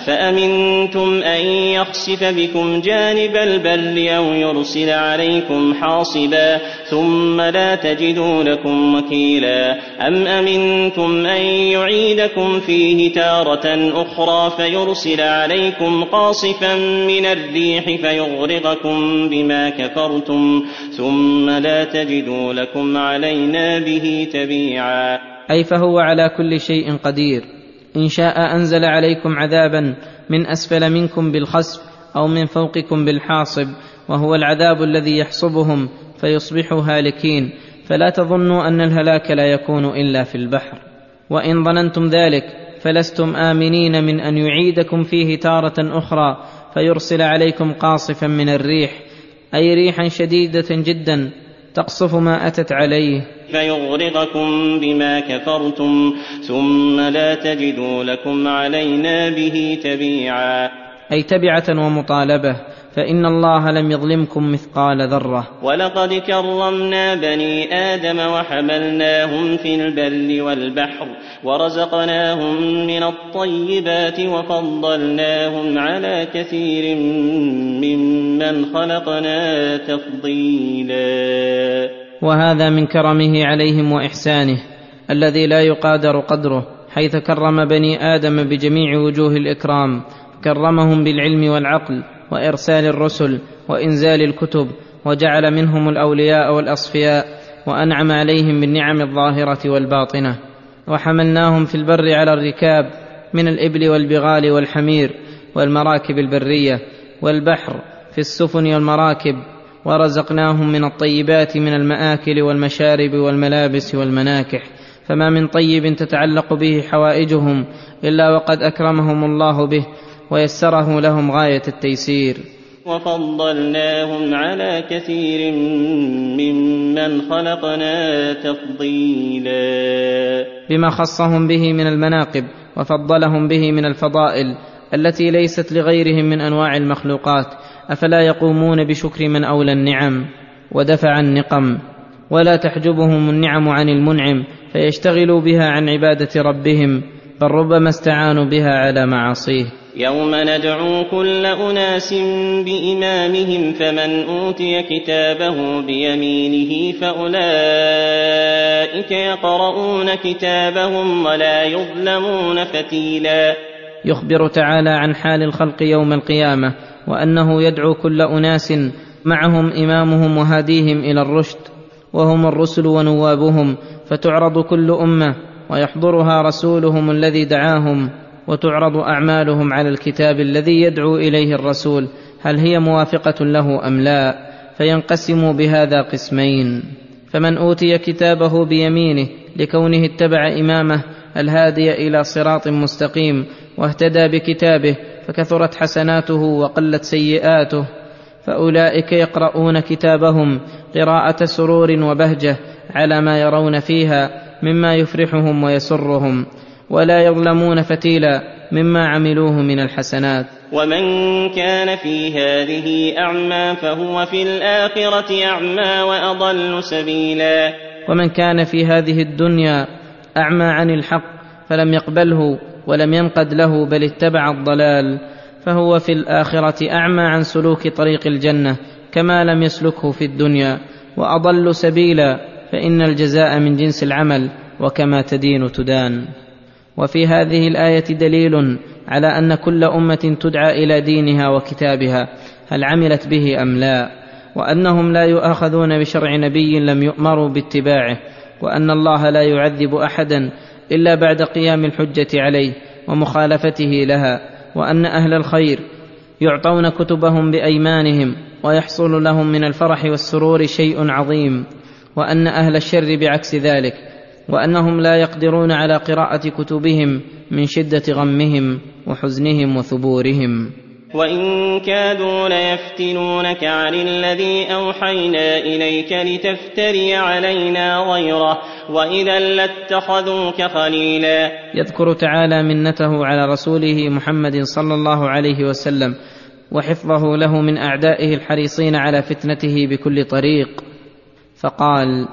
أفأمنتم أن يخسف بكم جانب البر أو يرسل عليكم حاصبا ثم لا تجدوا لكم وكيلا أم أمنتم أن يعيدكم فيه تارة أخرى فيرسل عليكم قاصفا من الريح فيغرقكم بما كفرتم ثم لا تجدوا لكم علينا به تبيعا. أي فهو على كل شيء قدير، إن شاء أنزل عليكم عذابا من أسفل منكم بالخسف أو من فوقكم بالحاصب، وهو العذاب الذي يحصبهم فيصبحوا هالكين، فلا تظنوا أن الهلاك لا يكون إلا في البحر. وإن ظننتم ذلك فلستم آمنين من أن يعيدكم فيه تارة أخرى فيرسل عليكم قاصفا من الريح، أي ريحا شديدة جدا تقصف ما أتت عليه فيغرقكم بما كفرتم ثم لا تجدوا لكم علينا به تبيعا. أي تبعة ومطالبة، فإن الله لم يظلمكم مثقال ذرة. ولقد كرمنا بني آدم وحملناهم في البر والبحر ورزقناهم من الطيبات وفضلناهم على كثير ممن خلقنا تفضيلا. وهذا من كرمه عليهم وإحسانه الذي لا يقادر قدره، حيث كرم بني آدم بجميع وجوه الإكرام، كرمهم بالعلم والعقل وإرسال الرسل وإنزال الكتب، وجعل منهم الأولياء والأصفياء، وأنعم عليهم بالنعم الظاهرة والباطنة. وحملناهم في البر على الركاب من الإبل والبغال والحمير والمراكب البرية، والبحر في السفن والمراكب، ورزقناهم من الطيبات من المآكل والمشارب والملابس والمناكح، فما من طيب تتعلق به حوائجهم إلا وقد أكرمهم الله به ويسره لهم غاية التيسير. وفضلناهم على كثير ممن خلقنا تفضيلا، بما خصهم به من المناقب وفضلهم به من الفضائل التي ليست لغيرهم من أنواع المخلوقات. أفلا يقومون بشكر من أولى النعم ودفع النقم، ولا تحجبهم النعم عن المنعم فيشتغلوا بها عن عبادة ربهم، بل ربما استعانوا بها على معاصيه. يوم ندعو كل أناس بإمامهم فمن أوتي كتابه بيمينه فأولئك يقرؤون كتابهم ولا يظلمون فتيلا. يخبر تعالى عن حال الخلق يوم القيامة، وأنه يدعو كل أناس معهم إمامهم وهاديهم إلى الرشد، وهم الرسل ونوابهم، فتعرض كل أمة ويحضرها رسولهم الذي دعاهم، وتعرض أعمالهم على الكتاب الذي يدعو إليه الرسول، هل هي موافقة له أم لا؟ فينقسم بهذا قسمين: فمن أوتي كتابه بيمينه لكونه اتبع إمامه الهادي إلى صراط مستقيم واهتدى بكتابه فكثرت حسناته وقلت سيئاته، فأولئك يقرؤون كتابهم قراءة سرور وبهجة على ما يرون فيها مما يفرحهم ويسرهم، ولا يظلمون فتيلا مما عملوه من الحسنات. ومن كان في هذه أعمى فهو في الآخرة أعمى وأضل سبيلا. ومن كان في هذه الدنيا أعمى عن الحق فلم يقبله ولم ينقد له بل اتبع الضلال، فهو في الآخرة أعمى عن سلوك طريق الجنة كما لم يسلكه في الدنيا، وأضل سبيلا، فإن الجزاء من جنس العمل وكما تدين تدان. وفي هذه الآية دليل على أن كل أمة تدعى إلى دينها وكتابها هل عملت به أم لا، وأنهم لا يؤاخذون بشرع نبي لم يؤمروا باتباعه، وأن الله لا يعذب أحدا إلا بعد قيام الحجة عليه ومخالفته لها، وأن أهل الخير يعطون كتبهم بأيمانهم ويحصل لهم من الفرح والسرور شيء عظيم، وأن أهل الشر بعكس ذلك، وأنهم لا يقدرون على قراءة كتبهم من شدة غمهم وحزنهم وثبورهم. وإن كادوا ليفتنونك عن الذي أوحينا إليك لتفتري علينا غيره وإذا لاتخذوك خليلا. يذكر تعالى منته على رسوله محمد صلى الله عليه وسلم وحفظه له من أعدائه الحريصين على فتنته بكل طريق، فقال: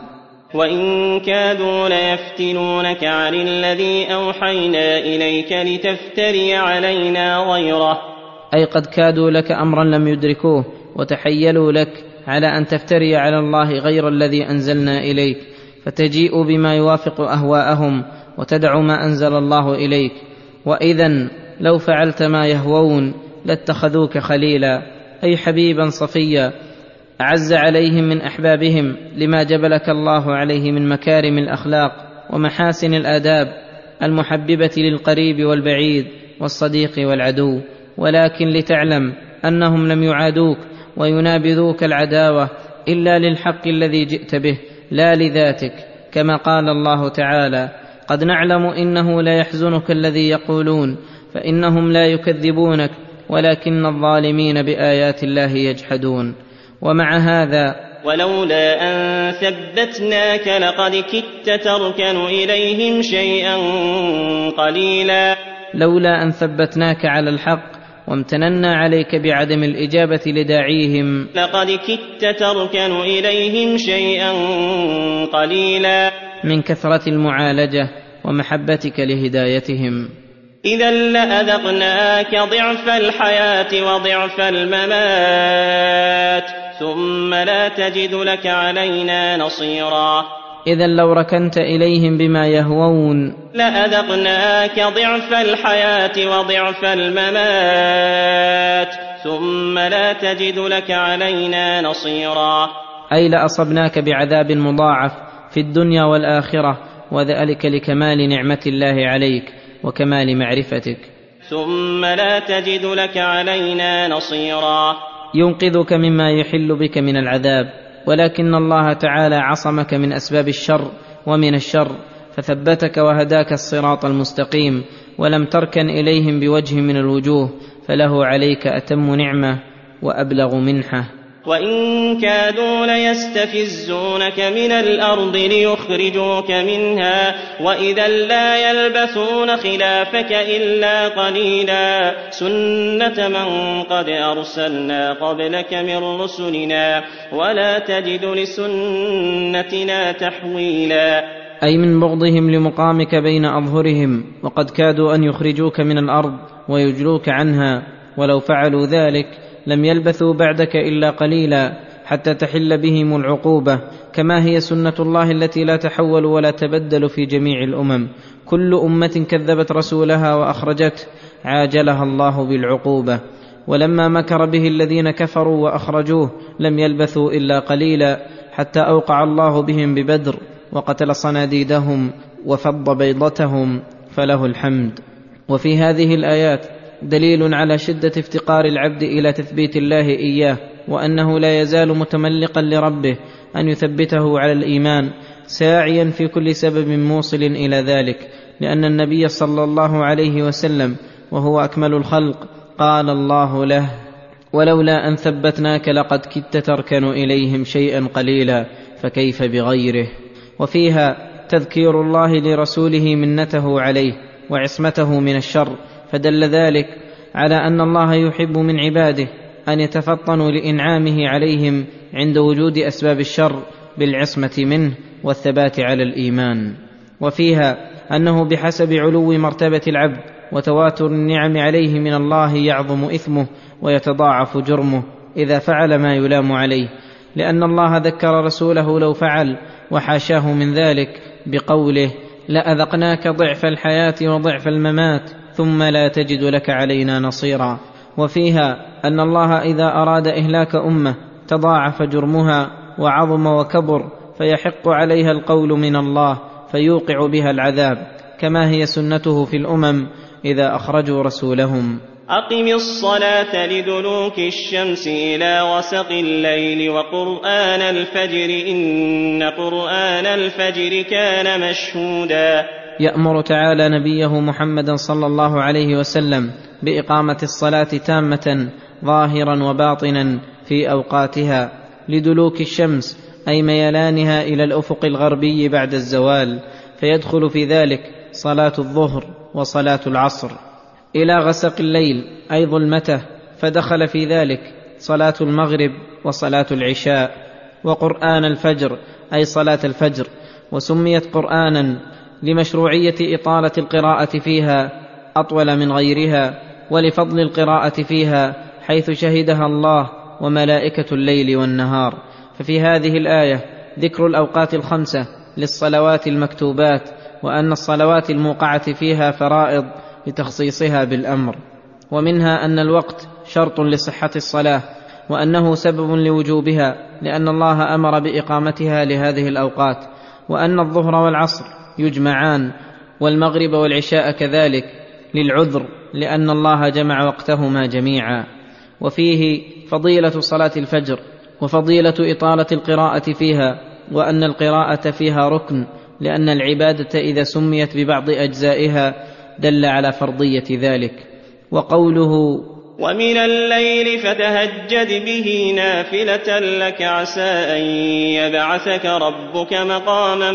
وإن كادوا ليفتنونك عن الذي أوحينا إليك لتفتري علينا غيره، أي قد كادوا لك أمرا لم يدركوه وتحيلوا لك على أن تفتري على الله غير الذي أنزلنا إليك، فتجيء بما يوافق أهواءهم وتدع ما أنزل الله إليك، وإذن لو فعلت ما يهوون لاتخذوك خليلا، أي حبيبا صفيا أعز عليهم من أحبابهم لما جبلك الله عليه من مكارم الأخلاق ومحاسن الآداب المحببة للقريب والبعيد والصديق والعدو، ولكن لتعلم أنهم لم يعادوك وينابذوك العداوة إلا للحق الذي جئت به لا لذاتك، كما قال الله تعالى: قد نعلم إنه لا يحزنك الذي يقولون فإنهم لا يكذبونك ولكن الظالمين بآيات الله يجحدون. ومع هذا ولولا أن ثبتناك لقد كدت تركن إليهم شيئا قليلا. لولا أن ثبتناك على الحق وامتننا عليك بعدم الإجابة لداعيهم. لقد كدت تركن إليهم شيئا قليلا من كثرة المعالجة ومحبتك لهدايتهم. إذا لأذقناك ضعف الحياة وضعف الممات ثم لا تجد لك علينا نصيرا. إذا لو ركنت إليهم بما يهوون لأذقناك ضعف الحياة وضعف الممات ثم لا تجد لك علينا نصيرا. أي لأصبناك بعذاب مضاعف في الدنيا والآخرة، وذلك لكمال نعمة الله عليك وكمال معرفتك. ثم لا تجد لك علينا نصيرا. ينقذك مما يحل بك من العذاب، ولكن الله تعالى عصمك من أسباب الشر ومن الشر، فثبتك وهداك الصراط المستقيم، ولم تركن إليهم بوجه من الوجوه، فله عليك أتم نعمة وأبلغ منحة. وإن كادوا ليستفزونك من الأرض ليخرجوك منها وإذا لا يلبثون خلافك إلا قليلا. سنة من قد أرسلنا قبلك من رسلنا ولا تجد لسنتنا تحويلا. أي من بغضهم لمقامك بين أظهرهم، وقد كادوا أن يخرجوك من الأرض ويجلوك عنها، ولو فعلوا ذلك لم يلبثوا بعدك إلا قليلا حتى تحل بهم العقوبة، كما هي سنة الله التي لا تحول ولا تبدل في جميع الأمم. كل أمة كذبت رسولها وأخرجته عاجلها الله بالعقوبة. ولما مكر به الذين كفروا وأخرجوه لم يلبثوا إلا قليلا حتى أوقع الله بهم ببدر وقتل صناديدهم وفض بيضتهم، فله الحمد. وفي هذه الآيات دليل على شدة افتقار العبد إلى تثبيت الله إياه، وأنه لا يزال متملقا لربه أن يثبته على الإيمان، ساعيا في كل سبب موصل إلى ذلك، لأن النبي صلى الله عليه وسلم وهو أكمل الخلق قال الله له: ولولا أن ثبتناك لقد كدت تركن إليهم شيئا قليلا فكيف بغيره. وفيها تذكير الله لرسوله منته عليه وعصمته من الشر، فدل ذلك على أن الله يحب من عباده أن يتفطنوا لإنعامه عليهم عند وجود أسباب الشر بالعصمة منه والثبات على الإيمان. وفيها أنه بحسب علو مرتبة العبد وتواتر النعم عليه من الله يعظم إثمه ويتضاعف جرمه إذا فعل ما يلام عليه، لأن الله ذكر رسوله لو فعل وحاشاه من ذلك بقوله: لأذقناك ضعف الحياة وضعف الممات ثم لا تجد لك علينا نصيرا. وفيها أن الله إذا أراد إهلاك أمة تضاعف جرمها وعظم وكبر، فيحق عليها القول من الله فيوقع بها العذاب، كما هي سنته في الأمم إذا أخرجوا رسولهم. أقم الصلاة لدلوك الشمس إلى غسق الليل وقرآن الفجر إن قرآن الفجر كان مشهودا. يأمر تعالى نبيه محمدا صلى الله عليه وسلم بإقامة الصلاة تامة ظاهرا وباطنا في أوقاتها لدلوك الشمس، أي ميلانها إلى الأفق الغربي بعد الزوال، فيدخل في ذلك صلاة الظهر وصلاة العصر، إلى غسق الليل أي ظلمته، فدخل في ذلك صلاة المغرب وصلاة العشاء، وقرآن الفجر أي صلاة الفجر، وسميت قرآنا لمشروعية إطالة القراءة فيها أطول من غيرها، ولفضل القراءة فيها حيث شهدها الله وملائكة الليل والنهار. ففي هذه الآية ذكر الأوقات الخمسة للصلوات المكتوبات، وأن الصلوات الموقعة فيها فرائض لتخصيصها بالأمر، ومنها أن الوقت شرط لصحة الصلاة، وأنه سبب لوجوبها لأن الله أمر بإقامتها لهذه الأوقات، وأن الظهر والعصر يجمعان والمغرب والعشاء كذلك للعذر لأن الله جمع وقتهما جميعا. وفيه فضيلة صلاة الفجر وفضيلة إطالة القراءة فيها، وأن القراءة فيها ركن، لأن العبادة إذا سميت ببعض أجزائها دل على فرضية ذلك. وقوله: ومن الليل فتهجد به نافلة لك عسى أن يبعثك ربك مقاما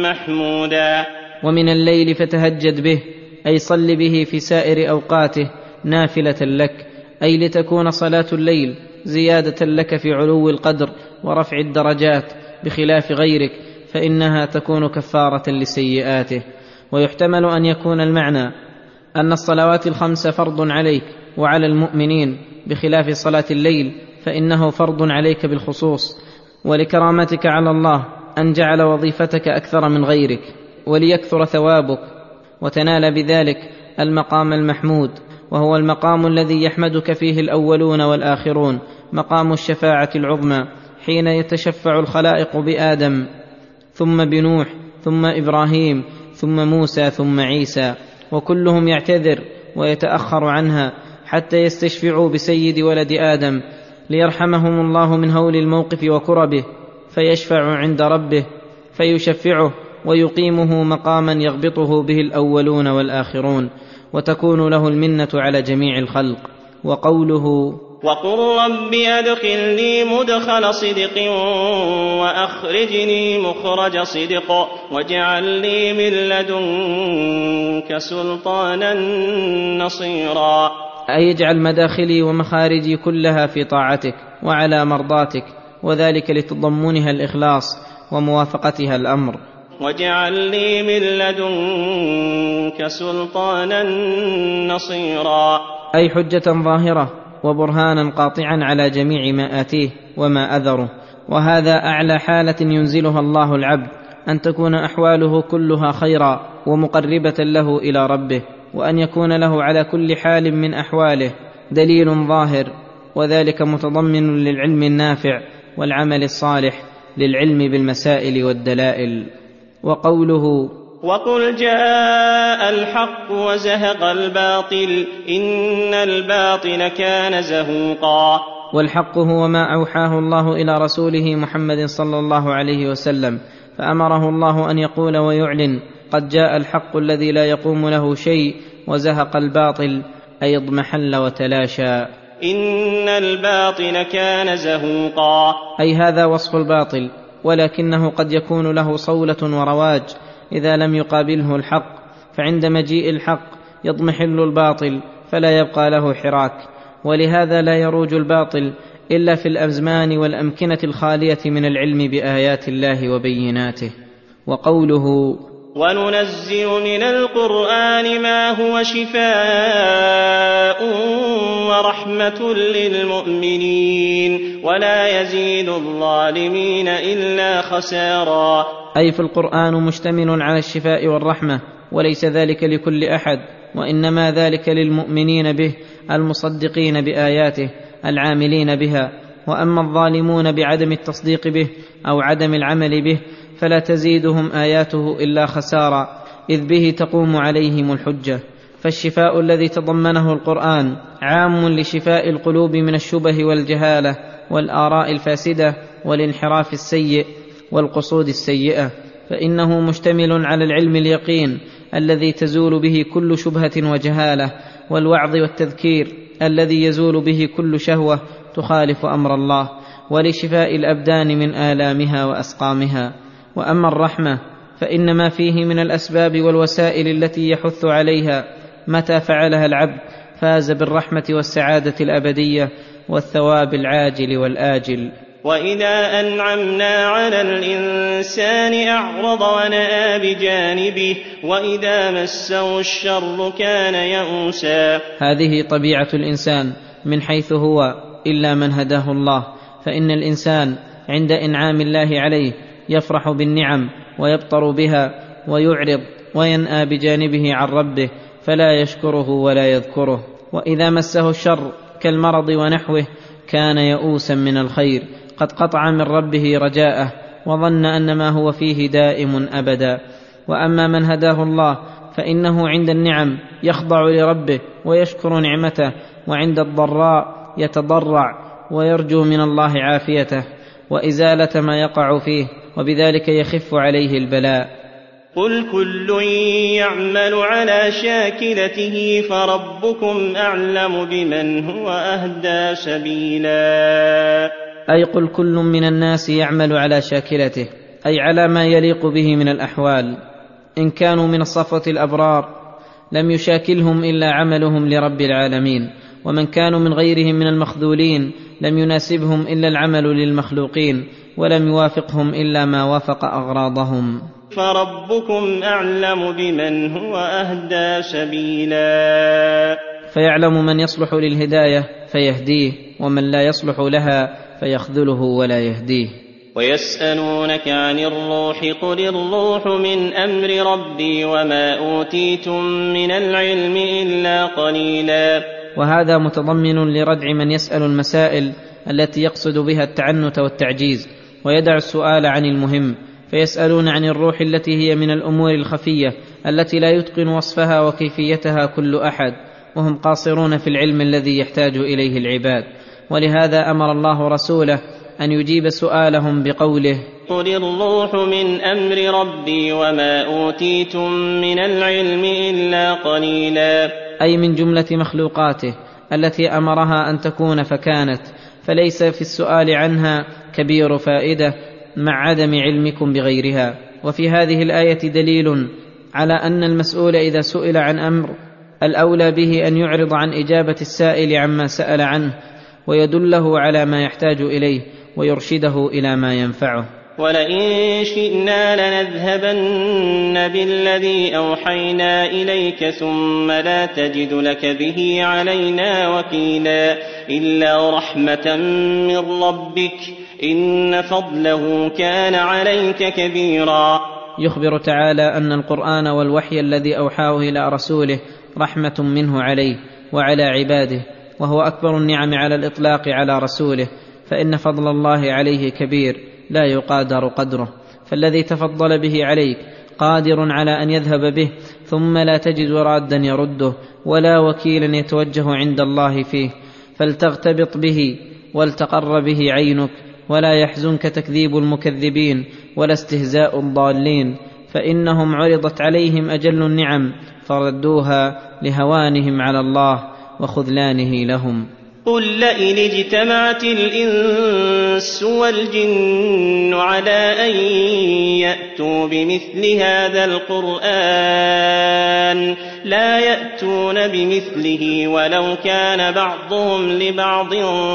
محمودا. ومن الليل فتهجد به أي صل به في سائر أوقاته نافلة لك، أي لتكون صلاة الليل زيادة لك في علو القدر ورفع الدرجات بخلاف غيرك، فإنها تكون كفارة لسيئاته. ويحتمل أن يكون المعنى أن الصلوات الخمس فرض عليك وعلى المؤمنين، بخلاف صلاة الليل فإنه فرض عليك بالخصوص، ولكرامتك على الله أن جعل وظيفتك أكثر من غيرك وليكثر ثوابك، وتنال بذلك المقام المحمود، وهو المقام الذي يحمدك فيه الأولون والآخرون، مقام الشفاعة العظمى، حين يتشفع الخلائق بآدم ثم بنوح ثم إبراهيم ثم موسى ثم عيسى، وكلهم يعتذر ويتأخر عنها حتى يستشفعوا بسيد ولد آدم ليرحمهم الله من هول الموقف وكربه، فيشفع عند ربه فيشفعه ويقيمه مقاما يغبطه به الأولون والآخرون، وتكون له المنة على جميع الخلق. وقوله: وقل رب أدخلني مدخل صدق وأخرجني مخرج صدق واجعل لي من لدنك سلطانا نصيرا. أي اجعل مداخلي ومخارجي كلها في طاعتك وعلى مرضاتك، وذلك لتضمنها الإخلاص وموافقتها الأمر. واجعل لي من لدنك سلطانا نصيرا، أي حجة ظاهرة وبرهانا قاطعا على جميع ما آتيه وما أذره. وهذا أعلى حالة ينزلها الله العبد، أن تكون أحواله كلها خيرا ومقربة له إلى ربه، وأن يكون له على كل حال من أحواله دليل ظاهر، وذلك متضمن للعلم النافع والعمل الصالح، للعلم بالمسائل والدلائل. وقوله: وقل جاء الحق وزهق الباطل إن الباطل كان زهوقا. والحق هو ما أوحاه الله إلى رسوله محمد صلى الله عليه وسلم، فأمره الله أن يقول ويعلن: قد جاء الحق الذي لا يقوم له شيء، وزهق الباطل أي اضمحل وتلاشى. إن الباطل كان زهوقا، أي هذا وصف الباطل، ولكنه قد يكون له صولة ورواج إذا لم يقابله الحق، فعند مجيء الحق يضمحل الباطل فلا يبقى له حراك، ولهذا لا يروج الباطل إلا في الأزمان والأمكنة الخالية من العلم بآيات الله وبيناته. وقوله: وننزل من القرآن ما هو شفاء ورحمة للمؤمنين ولا يزيد الظالمين إلا خسارا. أي في القرآن مشتمل على الشفاء والرحمة، وليس ذلك لكل أحد، وإنما ذلك للمؤمنين به المصدقين بآياته العاملين بها. وأما الظالمون بعدم التصديق به أو عدم العمل به فلا تزيدهم آياته إلا خسارا، إذ به تقوم عليهم الحجة. فالشفاء الذي تضمنه القرآن عام لشفاء القلوب من الشبه والجهالة والآراء الفاسدة والانحراف السيء والقصود السيئة، فإنه مشتمل على العلم اليقين الذي تزول به كل شبهة وجهالة، والوعظ والتذكير الذي يزول به كل شهوة تخالف أمر الله، ولشفاء الأبدان من آلامها وأسقامها. وأما الرحمة فإنما فيه من الأسباب والوسائل التي يحث عليها، متى فعلها العبد فاز بالرحمة والسعادة الأبدية والثواب العاجل والآجل. وإذا أنعمنا على الإنسان أعرض ونأى بجانبه وإذا مسه الشر كان يئوسا. هذه طبيعة الإنسان من حيث هو، إلا من هداه الله، فإن الإنسان عند إنعام الله عليه يفرح بالنعم ويبطر بها ويعرض وينأى بجانبه عن ربه، فلا يشكره ولا يذكره. وإذا مسه الشر كالمرض ونحوه كان يئوسا من الخير، قد قطع من ربه رجاءه وظن أن ما هو فيه دائم أبدا. وأما من هداه الله فإنه عند النعم يخضع لربه ويشكر نعمته، وعند الضراء يتضرع ويرجو من الله عافيته وإزالة ما يقع فيه، وبذلك يخف عليه البلاء. قل كل يعمل على شاكلته فربكم أعلم بمن هو أهدى سبيلا. أي قل كل من الناس يعمل على شاكلته، أي على ما يليق به من الأحوال. إن كانوا من الصفوة الأبرار لم يشاكلهم إلا عملهم لرب العالمين، ومن كانوا من غيرهم من المخذولين لم يناسبهم إلا العمل للمخلوقين، ولم يوافقهم إلا ما وافق أغراضهم. فربكم أعلم بمن هو أهدى سبيلا. فيعلم من يصلح للهداية فيهديه، ومن لا يصلح لها فيخذله ولا يهديه. ويسألونك عن الروح قل الروح من أمر ربي وما أوتيتم من العلم إلا قليلا. وهذا متضمن لردع من يسأل المسائل التي يقصد بها التعنت والتعجيز، ويدع السؤال عن المهم، فيسألون عن الروح التي هي من الأمور الخفية التي لا يتقن وصفها وكيفيتها كل أحد، وهم قاصرون في العلم الذي يحتاج إليه العباد. ولهذا أمر الله رسوله أن يجيب سؤالهم بقوله قل الروح من أمر ربي وما أوتيتم من العلم إلا قليلا، أي من جملة مخلوقاته التي أمرها أن تكون فكانت، فليس في السؤال عنها كبير فائدة مع عدم علمكم بغيرها. وفي هذه الآية دليل على أن المسؤول إذا سئل عن أمر الأولى به أن يعرض عن إجابة السائل عما سأل عنه، ويدله على ما يحتاج إليه ويرشده إلى ما ينفعه. ولئن شئنا لنذهبن بالذي أوحينا إليك ثم لا تجد لك به علينا وكيلا إلا رحمة من ربك إن فضله كان عليك كبيرا. يخبر تعالى أن القرآن والوحي الذي أوحاه إلى رسوله رحمة منه عليه وعلى عباده، وهو أكبر النعم على الإطلاق على رسوله، فإن فضل الله عليه كبير لا يقادر قدره. فالذي تفضل به عليك قادر على أن يذهب به ثم لا تجد رادا يرده ولا وكيلا يتوجه عند الله فيه، فلتغتبط به ولتقر به عينك، ولا يحزنك تكذيب المكذبين ولا استهزاء الضالين، فإنهم عرضت عليهم أجل النعم فردوها لهوانهم على الله وخذلانه لهم. قل لئن اجتمعت الإنس والجن على أن يأتوا بمثل هذا القرآن لا يأتون بمثله ولو كان بعضهم لبعض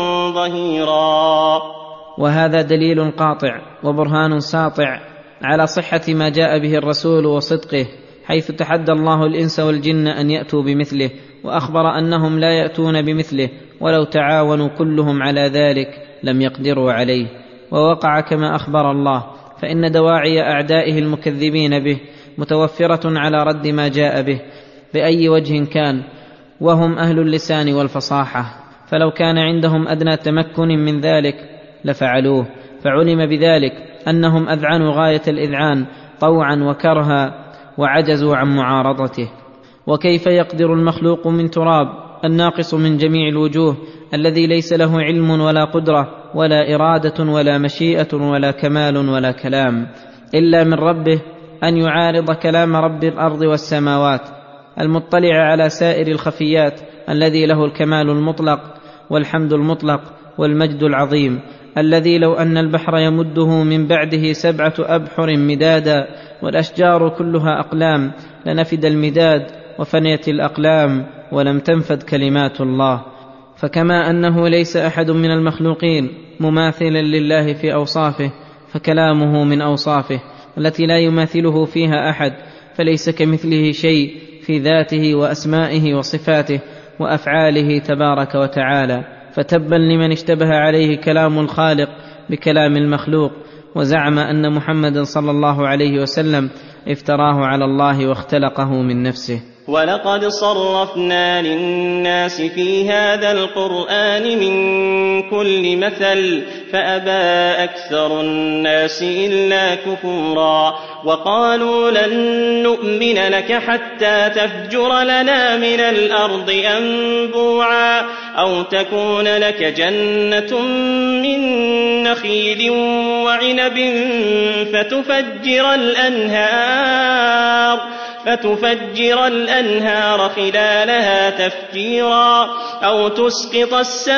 ظهيرا. وهذا دليل قاطع وبرهان ساطع على صحة ما جاء به الرسول وصدقه، حيث تحدى الله الإنس والجن أن يأتوا بمثله، وأخبر أنهم لا يأتون بمثله ولو تعاونوا كلهم على ذلك لم يقدروا عليه. ووقع كما أخبر الله، فإن دواعي أعدائه المكذبين به متوفرة على رد ما جاء به بأي وجه كان، وهم أهل اللسان والفصاحة، فلو كان عندهم أدنى تمكن من ذلك لفعلوه، فعلم بذلك أنهم أذعنوا غاية الإذعان طوعا وكرها وعجزوا عن معارضته. وكيف يقدر المخلوق من تراب الناقص من جميع الوجوه الذي ليس له علم ولا قدرة ولا إرادة ولا مشيئة ولا كمال ولا كلام إلا من ربه أن يعارض كلام رب الأرض والسماوات المطلع على سائر الخفيات الذي له الكمال المطلق والحمد المطلق والمجد العظيم، الذي لو أن البحر يمده من بعده 7 أبحر مدادا والأشجار كلها أقلام لنفد المداد وفنيت الأقلام ولم تنفد كلمات الله. فكما أنه ليس أحد من المخلوقين مماثلا لله في أوصافه، فكلامه من أوصافه التي لا يماثله فيها أحد، فليس كمثله شيء في ذاته وأسمائه وصفاته وأفعاله تبارك وتعالى. فتبا لمن اشتبه عليه كلام الخالق بكلام المخلوق وزعم أن محمدا صلى الله عليه وسلم افتراه على الله واختلقه من نفسه. ولقد صرفنا للناس في هذا القرآن من كل مثل فأبى أكثر الناس إلا كفورا. وقالوا لن نؤمن لك حتى تفجر لنا من الأرض أنبوعا أو تكون لك جنة من نخيل وعنب فتفجر الأنهار خلالها تفجيرا أو تسقط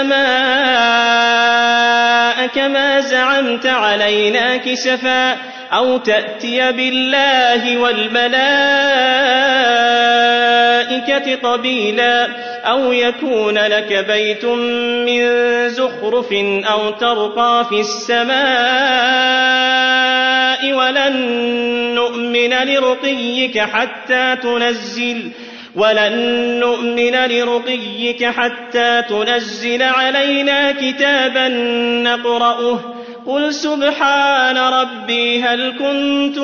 السماء كما زعمت علينا كسفا أو تأتي بالله والملائكة قبيلا أو يكون لك بيت من زخرف أو ترقى في السماء ولن نؤمن لرقيك حتى تنزل علينا كتابا نقرأه قل سبحان ربي هل كنت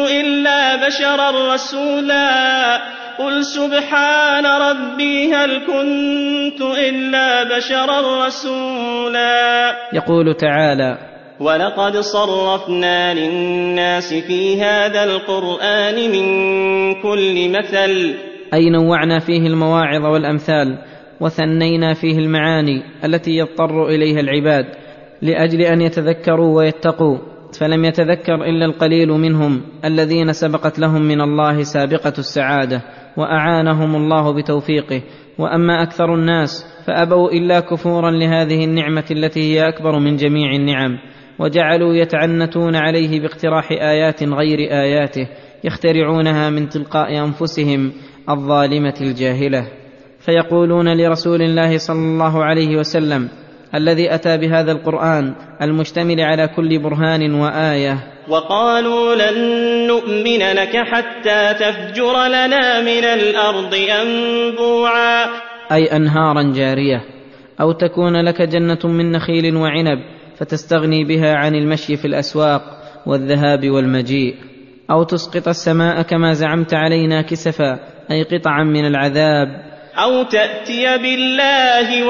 إلا بشرا رسولا. يقول تعالى: ولقد صرفنا للناس في هذا القرآن من كل مثل، أي نوعنا فيه المواعظ والأمثال، وثنينا فيه المعاني التي يضطر إليها العباد لأجل أن يتذكروا ويتقوا، فلم يتذكر إلا القليل منهم الذين سبقت لهم من الله سابقة السعادة وأعانهم الله بتوفيقه، وأما أكثر الناس فأبوا إلا كفورا لهذه النعمة التي هي أكبر من جميع النعم، وجعلوا يتعنتون عليه باقتراح آيات غير آياته يخترعونها من تلقاء أنفسهم الظالمة الجاهلة، فيقولون لرسول الله صلى الله عليه وسلم الذي أتى بهذا القرآن المشتمل على كل برهان وآية: وقالوا لن نؤمن لك حتى تفجر لنا من الأرض ينبوعا، أي أنهارا جارية، أو تكون لك جنة من نخيل وعنب فتستغني بها عن المشي في الأسواق والذهاب والمجيء، أو تسقط السماء كما زعمت علينا كسفا، أي قطعا من العذاب، أو تأتي بالله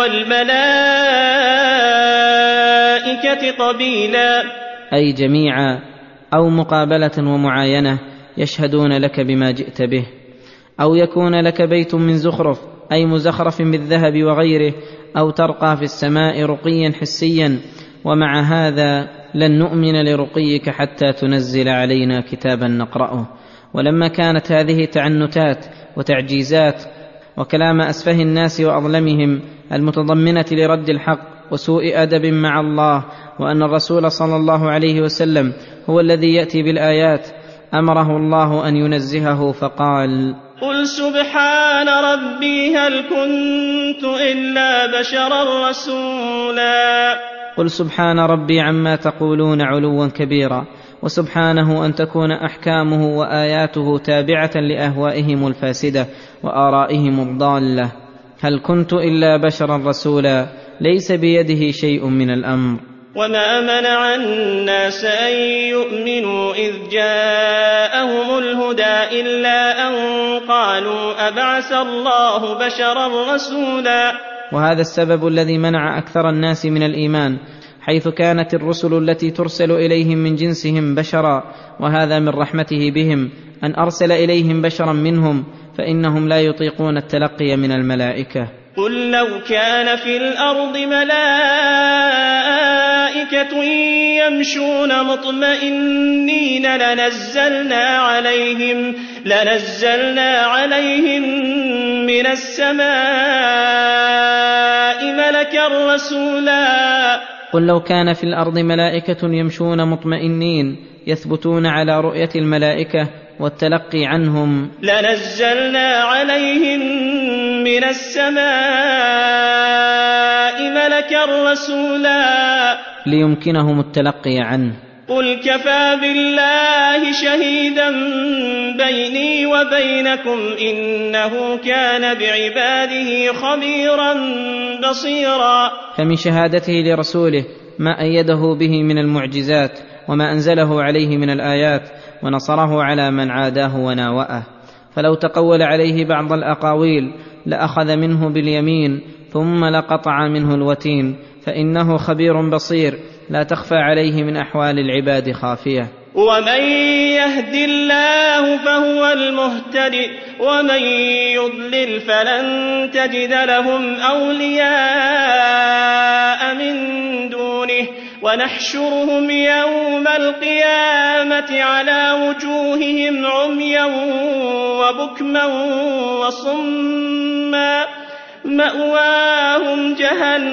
والملائكة قبيلا، أي جميعا، أو مقابلة ومعاينة يشهدون لك بما جئت به، أو يكون لك بيت من زخرف، أي مزخرف بالذهب وغيره، أو ترقى في السماء رقيا حسيا، ومع هذا لن نؤمن لرقيك حتى تنزل علينا كتابا نقرأه. ولما كانت هذه تعنتات وتعجيزات وكلام أسفه الناس وأظلمهم المتضمنة لرد الحق وسوء أدب مع الله، وأن الرسول صلى الله عليه وسلم هو الذي يأتي بالآيات، أمره الله أن ينزهه فقال: قل سبحان ربي هل كنت إلا بشرا رسولا. قل سبحان ربي عما تقولون علوا كبيرا، وسبحانه أن تكون أحكامه وآياته تابعة لأهوائهم الفاسدة وآرائهم الضالة. هل كنت إلا بشرا رسولا، ليس بيده شيء من الأمر. وما منع الناس أن يؤمنوا إذ جاءهم الهدى إلا أن قالوا أبعث الله بشرا رسولا. وهذا السبب الذي منع أكثر الناس من الإيمان، حيث كانت الرسل التي ترسل إليهم من جنسهم بشرا، وهذا من رحمته بهم أن أرسل إليهم بشرا منهم، فإنهم لا يطيقون التلقي من الملائكة. قل لو كان في الأرض ملائكة يمشون مطمئنين لنزلنا عليهم من السماء ملكا رسولا. قل لو كان في الأرض ملائكة يمشون مطمئنين يثبتون على رؤية الملائكة والتلقي عنهم، لنزلنا عليهم من السماء ملكا رسولا ليمكنهم التلقي عنه. قل كفى بالله شهيدا بيني وبينكم إنه كان بعباده خبيرا بصيرا. فمن شهادته لرسوله ما أيده به من المعجزات وما أنزله عليه من الآيات، ونصره على من عاداه وناوأه. فلو تقول عليه بعض الأقاويل لأخذ منه باليمين ثم لقطع منه الوتين، فإنه خبير بصير لا تخفى عليه من أحوال العباد خافية. ومن يهد الله فهو المهتدي ومن يضلل فلن تجد لهم أولياء من دونه ونحشرهم يوم القيامة على وجوههم عميا وبكما وصما مأواهم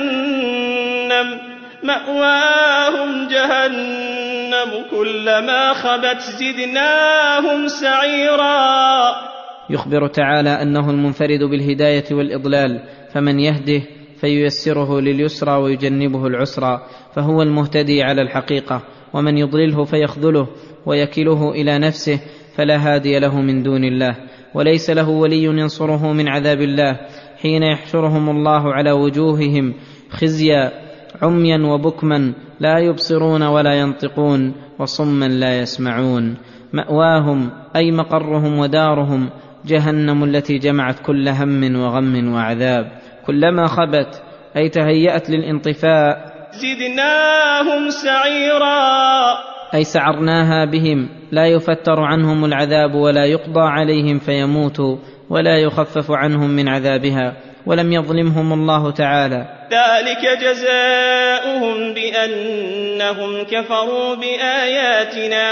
جهنم كلما خبت زدناهم سعيرا. يخبر تعالى أنه المنفرد بالهداية والإضلال، فمن يهده فييسره لليسرى ويجنبه العسرى، فهو المهتدي على الحقيقة، ومن يضلله فيخذله ويكله إلى نفسه فلا هادي له من دون الله، وليس له ولي ينصره من عذاب الله حين يحشرهم الله على وجوههم خزيا عميا وبكما لا يبصرون ولا ينطقون وصما لا يسمعون. مأواهم أي مقرهم ودارهم جهنم التي جمعت كل هم وغم وعذاب، كلما خبت أي تهيأت للانطفاء زدناهم سعيرا أي سعرناها بهم، لا يفتر عنهم العذاب ولا يقضى عليهم فيموتوا ولا يخفف عنهم من عذابها، ولم يظلمهم الله تعالى. ذلك جزاؤهم بأنهم كفروا بآياتنا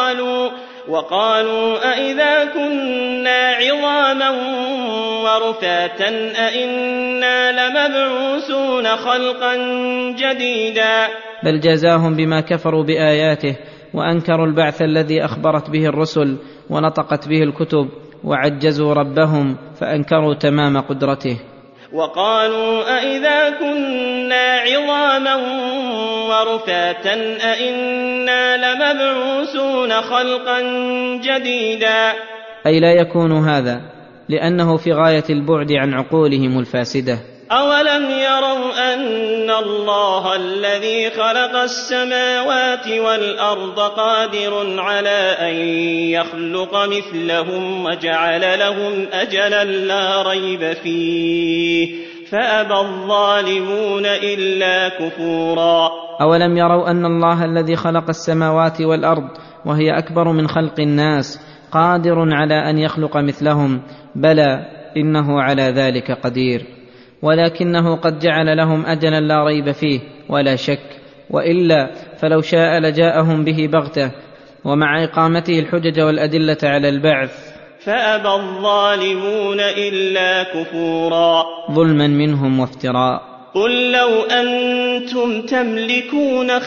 وقالوا أئذا كنا عظاما ورفاتا أئنا لمبعوثون خلقا جديدا. بل جزاهم بما كفروا بآياته وأنكروا البعث الذي أخبرت به الرسل ونطقت به الكتب، وعجزوا ربهم فأنكروا تمام قدرته. وقالوا أئذا كنا عظاما ورفاتا أئنا لمبعوثون خلقا جديدا. أي لا يكون هذا لأنه في غاية البعد عن عقولهم الفاسدة. أولم يروا أن الله الذي خلق السماوات والأرض قادر على أن يخلق مثلهم وجعل لهم أجلا لا ريب فيه فأبى الظالمون إلا كفورا. أولم يروا أن الله الذي خلق السماوات والأرض وهي أكبر من خلق الناس قادر على أن يخلق مثلهم؟ بلى إنه على ذلك قدير، ولكنه قد جعل لهم أجلا لا ريب فيه ولا شك، وإلا فلو شاء لجاءهم به بغتة ومع إقامته الحجج والأدلة على البعث فأبى الظالمون إلا كفورا ظلما منهم وافتراء. قل لو أنتم تملكون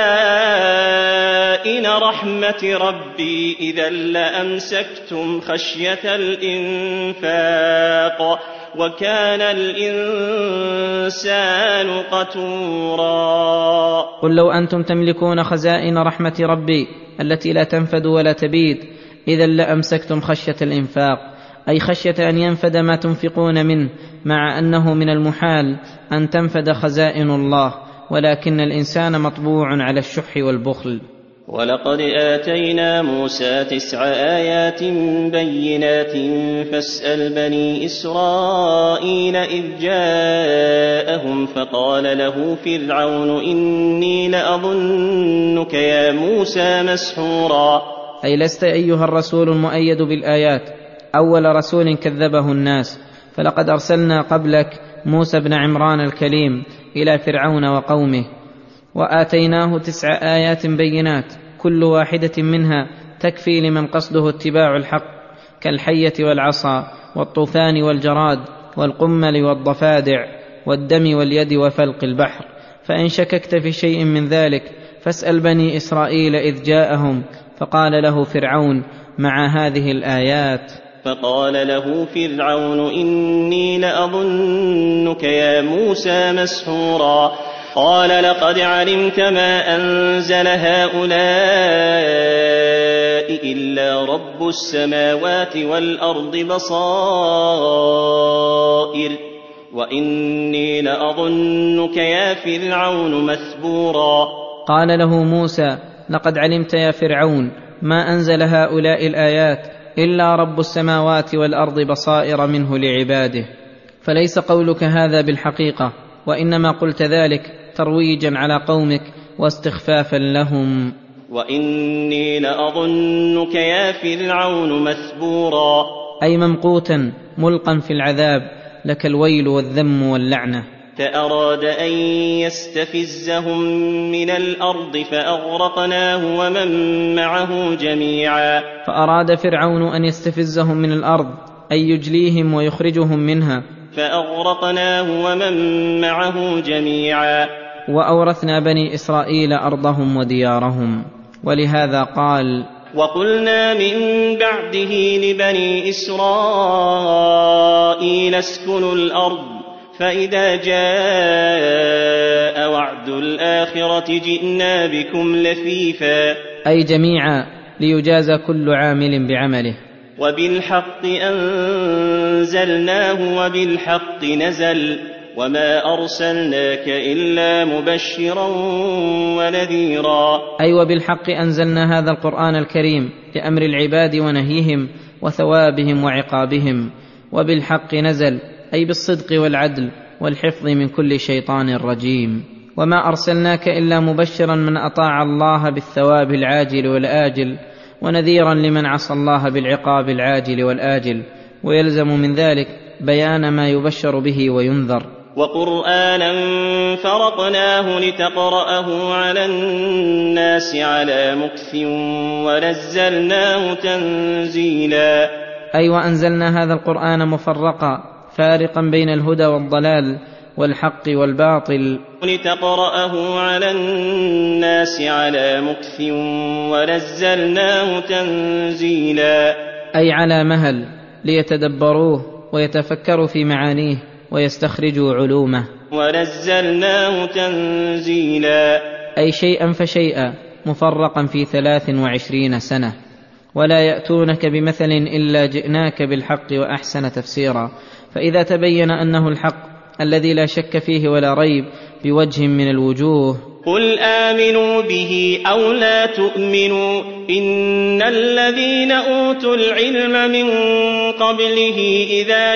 خزائن رحمة ربي إذا لأمسكتم خشية الإنفاق وكان الإنسان قتورا. قل لو أنتم تملكون خزائن رحمة ربي التي لا تنفد ولا تبيد إذا لأمسكتم خشية الإنفاق، أي خشية أن ينفد ما تنفقون منه، مع أنه من المحال أن تنفد خزائن الله، ولكن الإنسان مطبوع على الشح والبخل. ولقد آتينا موسى 9 آيات بينات فاسأل بني إسرائيل إذ جاءهم فقال له فرعون إني لأظنك يا موسى مسحورا. أي لست أيها الرسول المؤيد بالآيات أول رسول كذبه الناس، فلقد أرسلنا قبلك موسى بن عمران الكليم إلى فرعون وقومه، وآتيناه 9 آيات بينات كل واحدة منها تكفي لمن قصده اتباع الحق، كالحية والعصا والطوفان والجراد والقمل والضفادع والدم واليد وفلق البحر. فإن شككت في شيء من ذلك فاسأل بني إسرائيل إذ جاءهم فقال له فرعون مع هذه الآيات. فقال له فرعون إني لأظنك يا موسى مسحورا. قال لقد علمت ما أنزل هؤلاء إلا رب السماوات والأرض بصائر وإني لأظنك يا فرعون مثبورا. قال له موسى لقد علمت يا فرعون ما أنزل هؤلاء الآيات إلا رب السماوات والأرض بصائر منه لعباده. فليس قولك هذا بالحقيقة، وإنما قلت ذلك ترويجا على قومك واستخفافا لهم. وإني لأظنك يا فرعون مثبورا، أي ممقوتا ملقا في العذاب، لك الويل والذم واللعنة. فأراد أن يستفزهم من الأرض فأغرقناه ومن معه جميعا. فأراد فرعون أن يستفزهم من الأرض، أي يجليهم ويخرجهم منها، فأغرقناه ومن معه جميعا. وأورثنا بني إسرائيل أرضهم وديارهم. ولهذا قال وقلنا من بعده لبني إسرائيل اسكنوا الأرض فإذا جاء وعد الآخرة جئنا بكم لفيفا، أي جميعا ليجازى كل عامل بعمله. وبالحق أنزلناه وبالحق نزل وما أرسلناك إلا مبشرا ونذيرا، أي وبالحق أنزلنا هذا القرآن الكريم لأمر العباد ونهيهم وثوابهم وعقابهم، وبالحق نزل أي بالصدق والعدل والحفظ من كل شيطان رجيم. وما أرسلناك إلا مبشرا من أطاع الله بالثواب العاجل والآجل، ونذيرا لمن عصى الله بالعقاب العاجل والآجل، ويلزم من ذلك بيان ما يبشر به وينذر. وقرآنا فرقناه لتقرأه على الناس على مكث ونزلناه تنزيلا، أي وأنزلنا هذا القرآن مفرقا فارقا بين الهدى والضلال والحق والباطل، لتقرأه على الناس على مكث ونزلناه تنزيلا، أي على مهل ليتدبروه ويتفكروا في معانيه ويستخرجوا علومه. ونزلناه تنزيلا، أي شيئا فشيئا مفرقا في 23 سنة، ولا يأتونك بمثل إلا جئناك بالحق وأحسن تفسيرا. فإذا تبين أنه الحق الذي لا شك فيه ولا ريب بوجه من الوجوه، قل آمنوا به أو لا تؤمنوا إن الذين أوتوا العلم من قبله إذا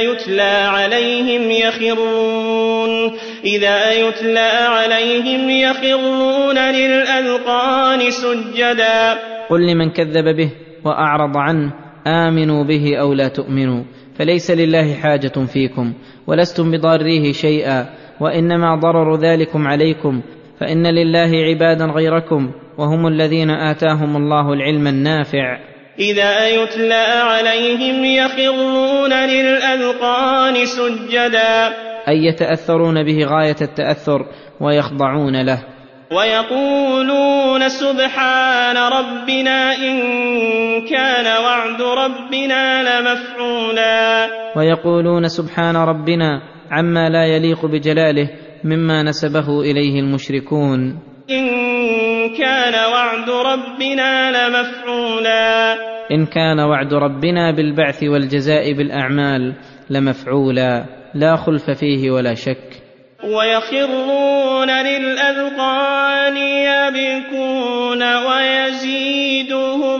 يتلى عليهم يخرون للأذقان سجدا. قل لمن كذب به وأعرض عنه آمنوا به أو لا تؤمنوا، فليس لله حاجة فيكم ولستم بضاريه شيئا، وإنما ضرر ذلكم عليكم، فإن لله عبادا غيركم وهم الذين آتاهم الله العلم النافع. إذا يتلى عليهم يخرون للأذقان سجدا، أي يتأثرون به غاية التأثر ويخضعون له. ويقولون سبحان ربنا إن كان وعد ربنا لمفعولا، ويقولون سبحان ربنا عما لا يليق بجلاله مما نسبه إليه المشركون. إن كان وعد ربنا لمفعولا، إن كان وعد ربنا بالبعث والجزاء بالأعمال لمفعولا لا خلف فيه ولا شك. ويخرون للأذقان يبكون ويزيدهم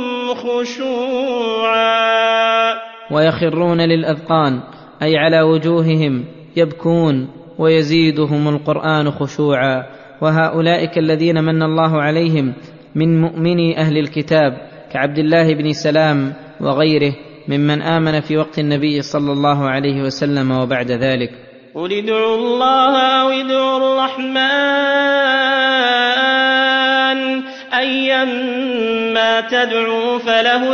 خشوعا، ويخرون للأذقان أي على وجوههم يبكون ويزيدهم القرآن خشوعا. وهؤلاء الذين من الله عليهم من مؤمني أهل الكتاب كعبد الله بن سلام وغيره ممن آمن في وقت النبي صلى الله عليه وسلم وبعد ذلك. قل ادعوا الله أو ادعوا الرحمن أيما تدعوا فله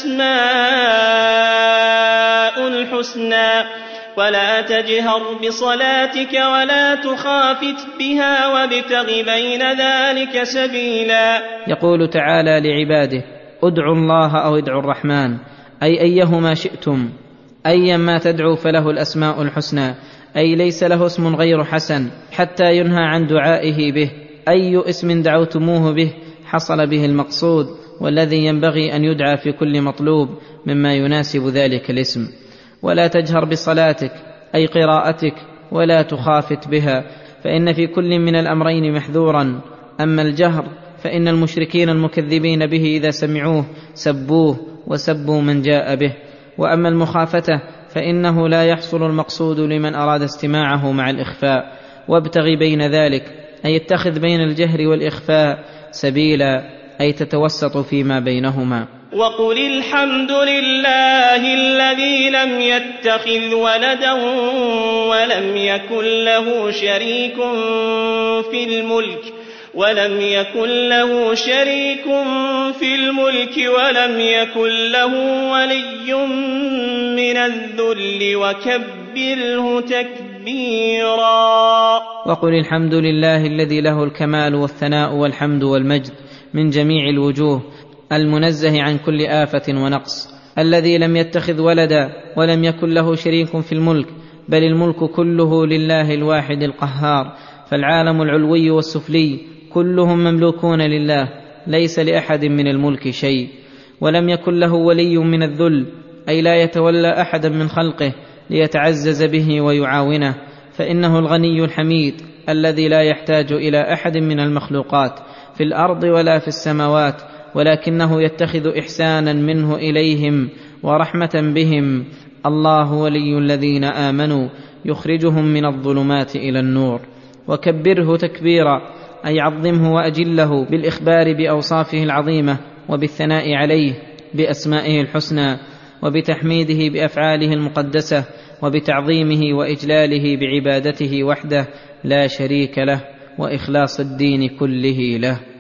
الأسماء الحسنى ولا تجهر بصلاتك ولا تخافت بها وابتغ بين ذلك سبيلا. يقول تعالى لعباده ادعوا الله أو ادعوا الرحمن، أي أيهما شئتم، أيما تدعوا فله الأسماء الحسنى، أي ليس له اسم غير حسن حتى ينهى عن دعائه به. أي اسم دعوتموه به حصل به المقصود والذي ينبغي أن يدعى في كل مطلوب مما يناسب ذلك الاسم. ولا تجهر بصلاتك أي قراءتك ولا تخافت بها، فإن في كل من الأمرين محذورا. أما الجهر فإن المشركين المكذبين به إذا سمعوه سبوه وسبوا من جاء به، وأما المخافة فإنه لا يحصل المقصود لمن أراد استماعه مع الإخفاء. وابتغ بين ذلك أي اتخذ بين الجهر والإخفاء سبيلا، أي تتوسط فيما بينهما. وقل الحمد لله الذي لم يتخذ ولدا ولم يكن له شريك في الملك ولم يكن له ولي من الذل وكبره تكبيرا. وقل الحمد لله الذي له الكمال والثناء والحمد والمجد من جميع الوجوه، المنزه عن كل آفة ونقص، الذي لم يتخذ ولدا ولم يكن له شريك في الملك بل الملك كله لله الواحد القهار، فالعالم العلوي والسفلي كلهم مملوكون لله، ليس لأحد من الملك شيء. ولم يكن له ولي من الذل، أي لا يتولى أحدا من خلقه ليتعزز به ويعاونه، فإنه الغني الحميد الذي لا يحتاج إلى أحد من المخلوقات في الأرض ولا في السماوات، ولكنه يتخذ إحسانا منه إليهم ورحمة بهم. الله ولي الذين آمنوا يخرجهم من الظلمات إلى النور. وكبره تكبيرا، أي عظمه وأجله بالإخبار بأوصافه العظيمة، وبالثناء عليه بأسمائه الحسنى، وبتحميده بأفعاله المقدسة، وبتعظيمه وإجلاله بعبادته وحده لا شريك له، وإخلاص الدين كله له.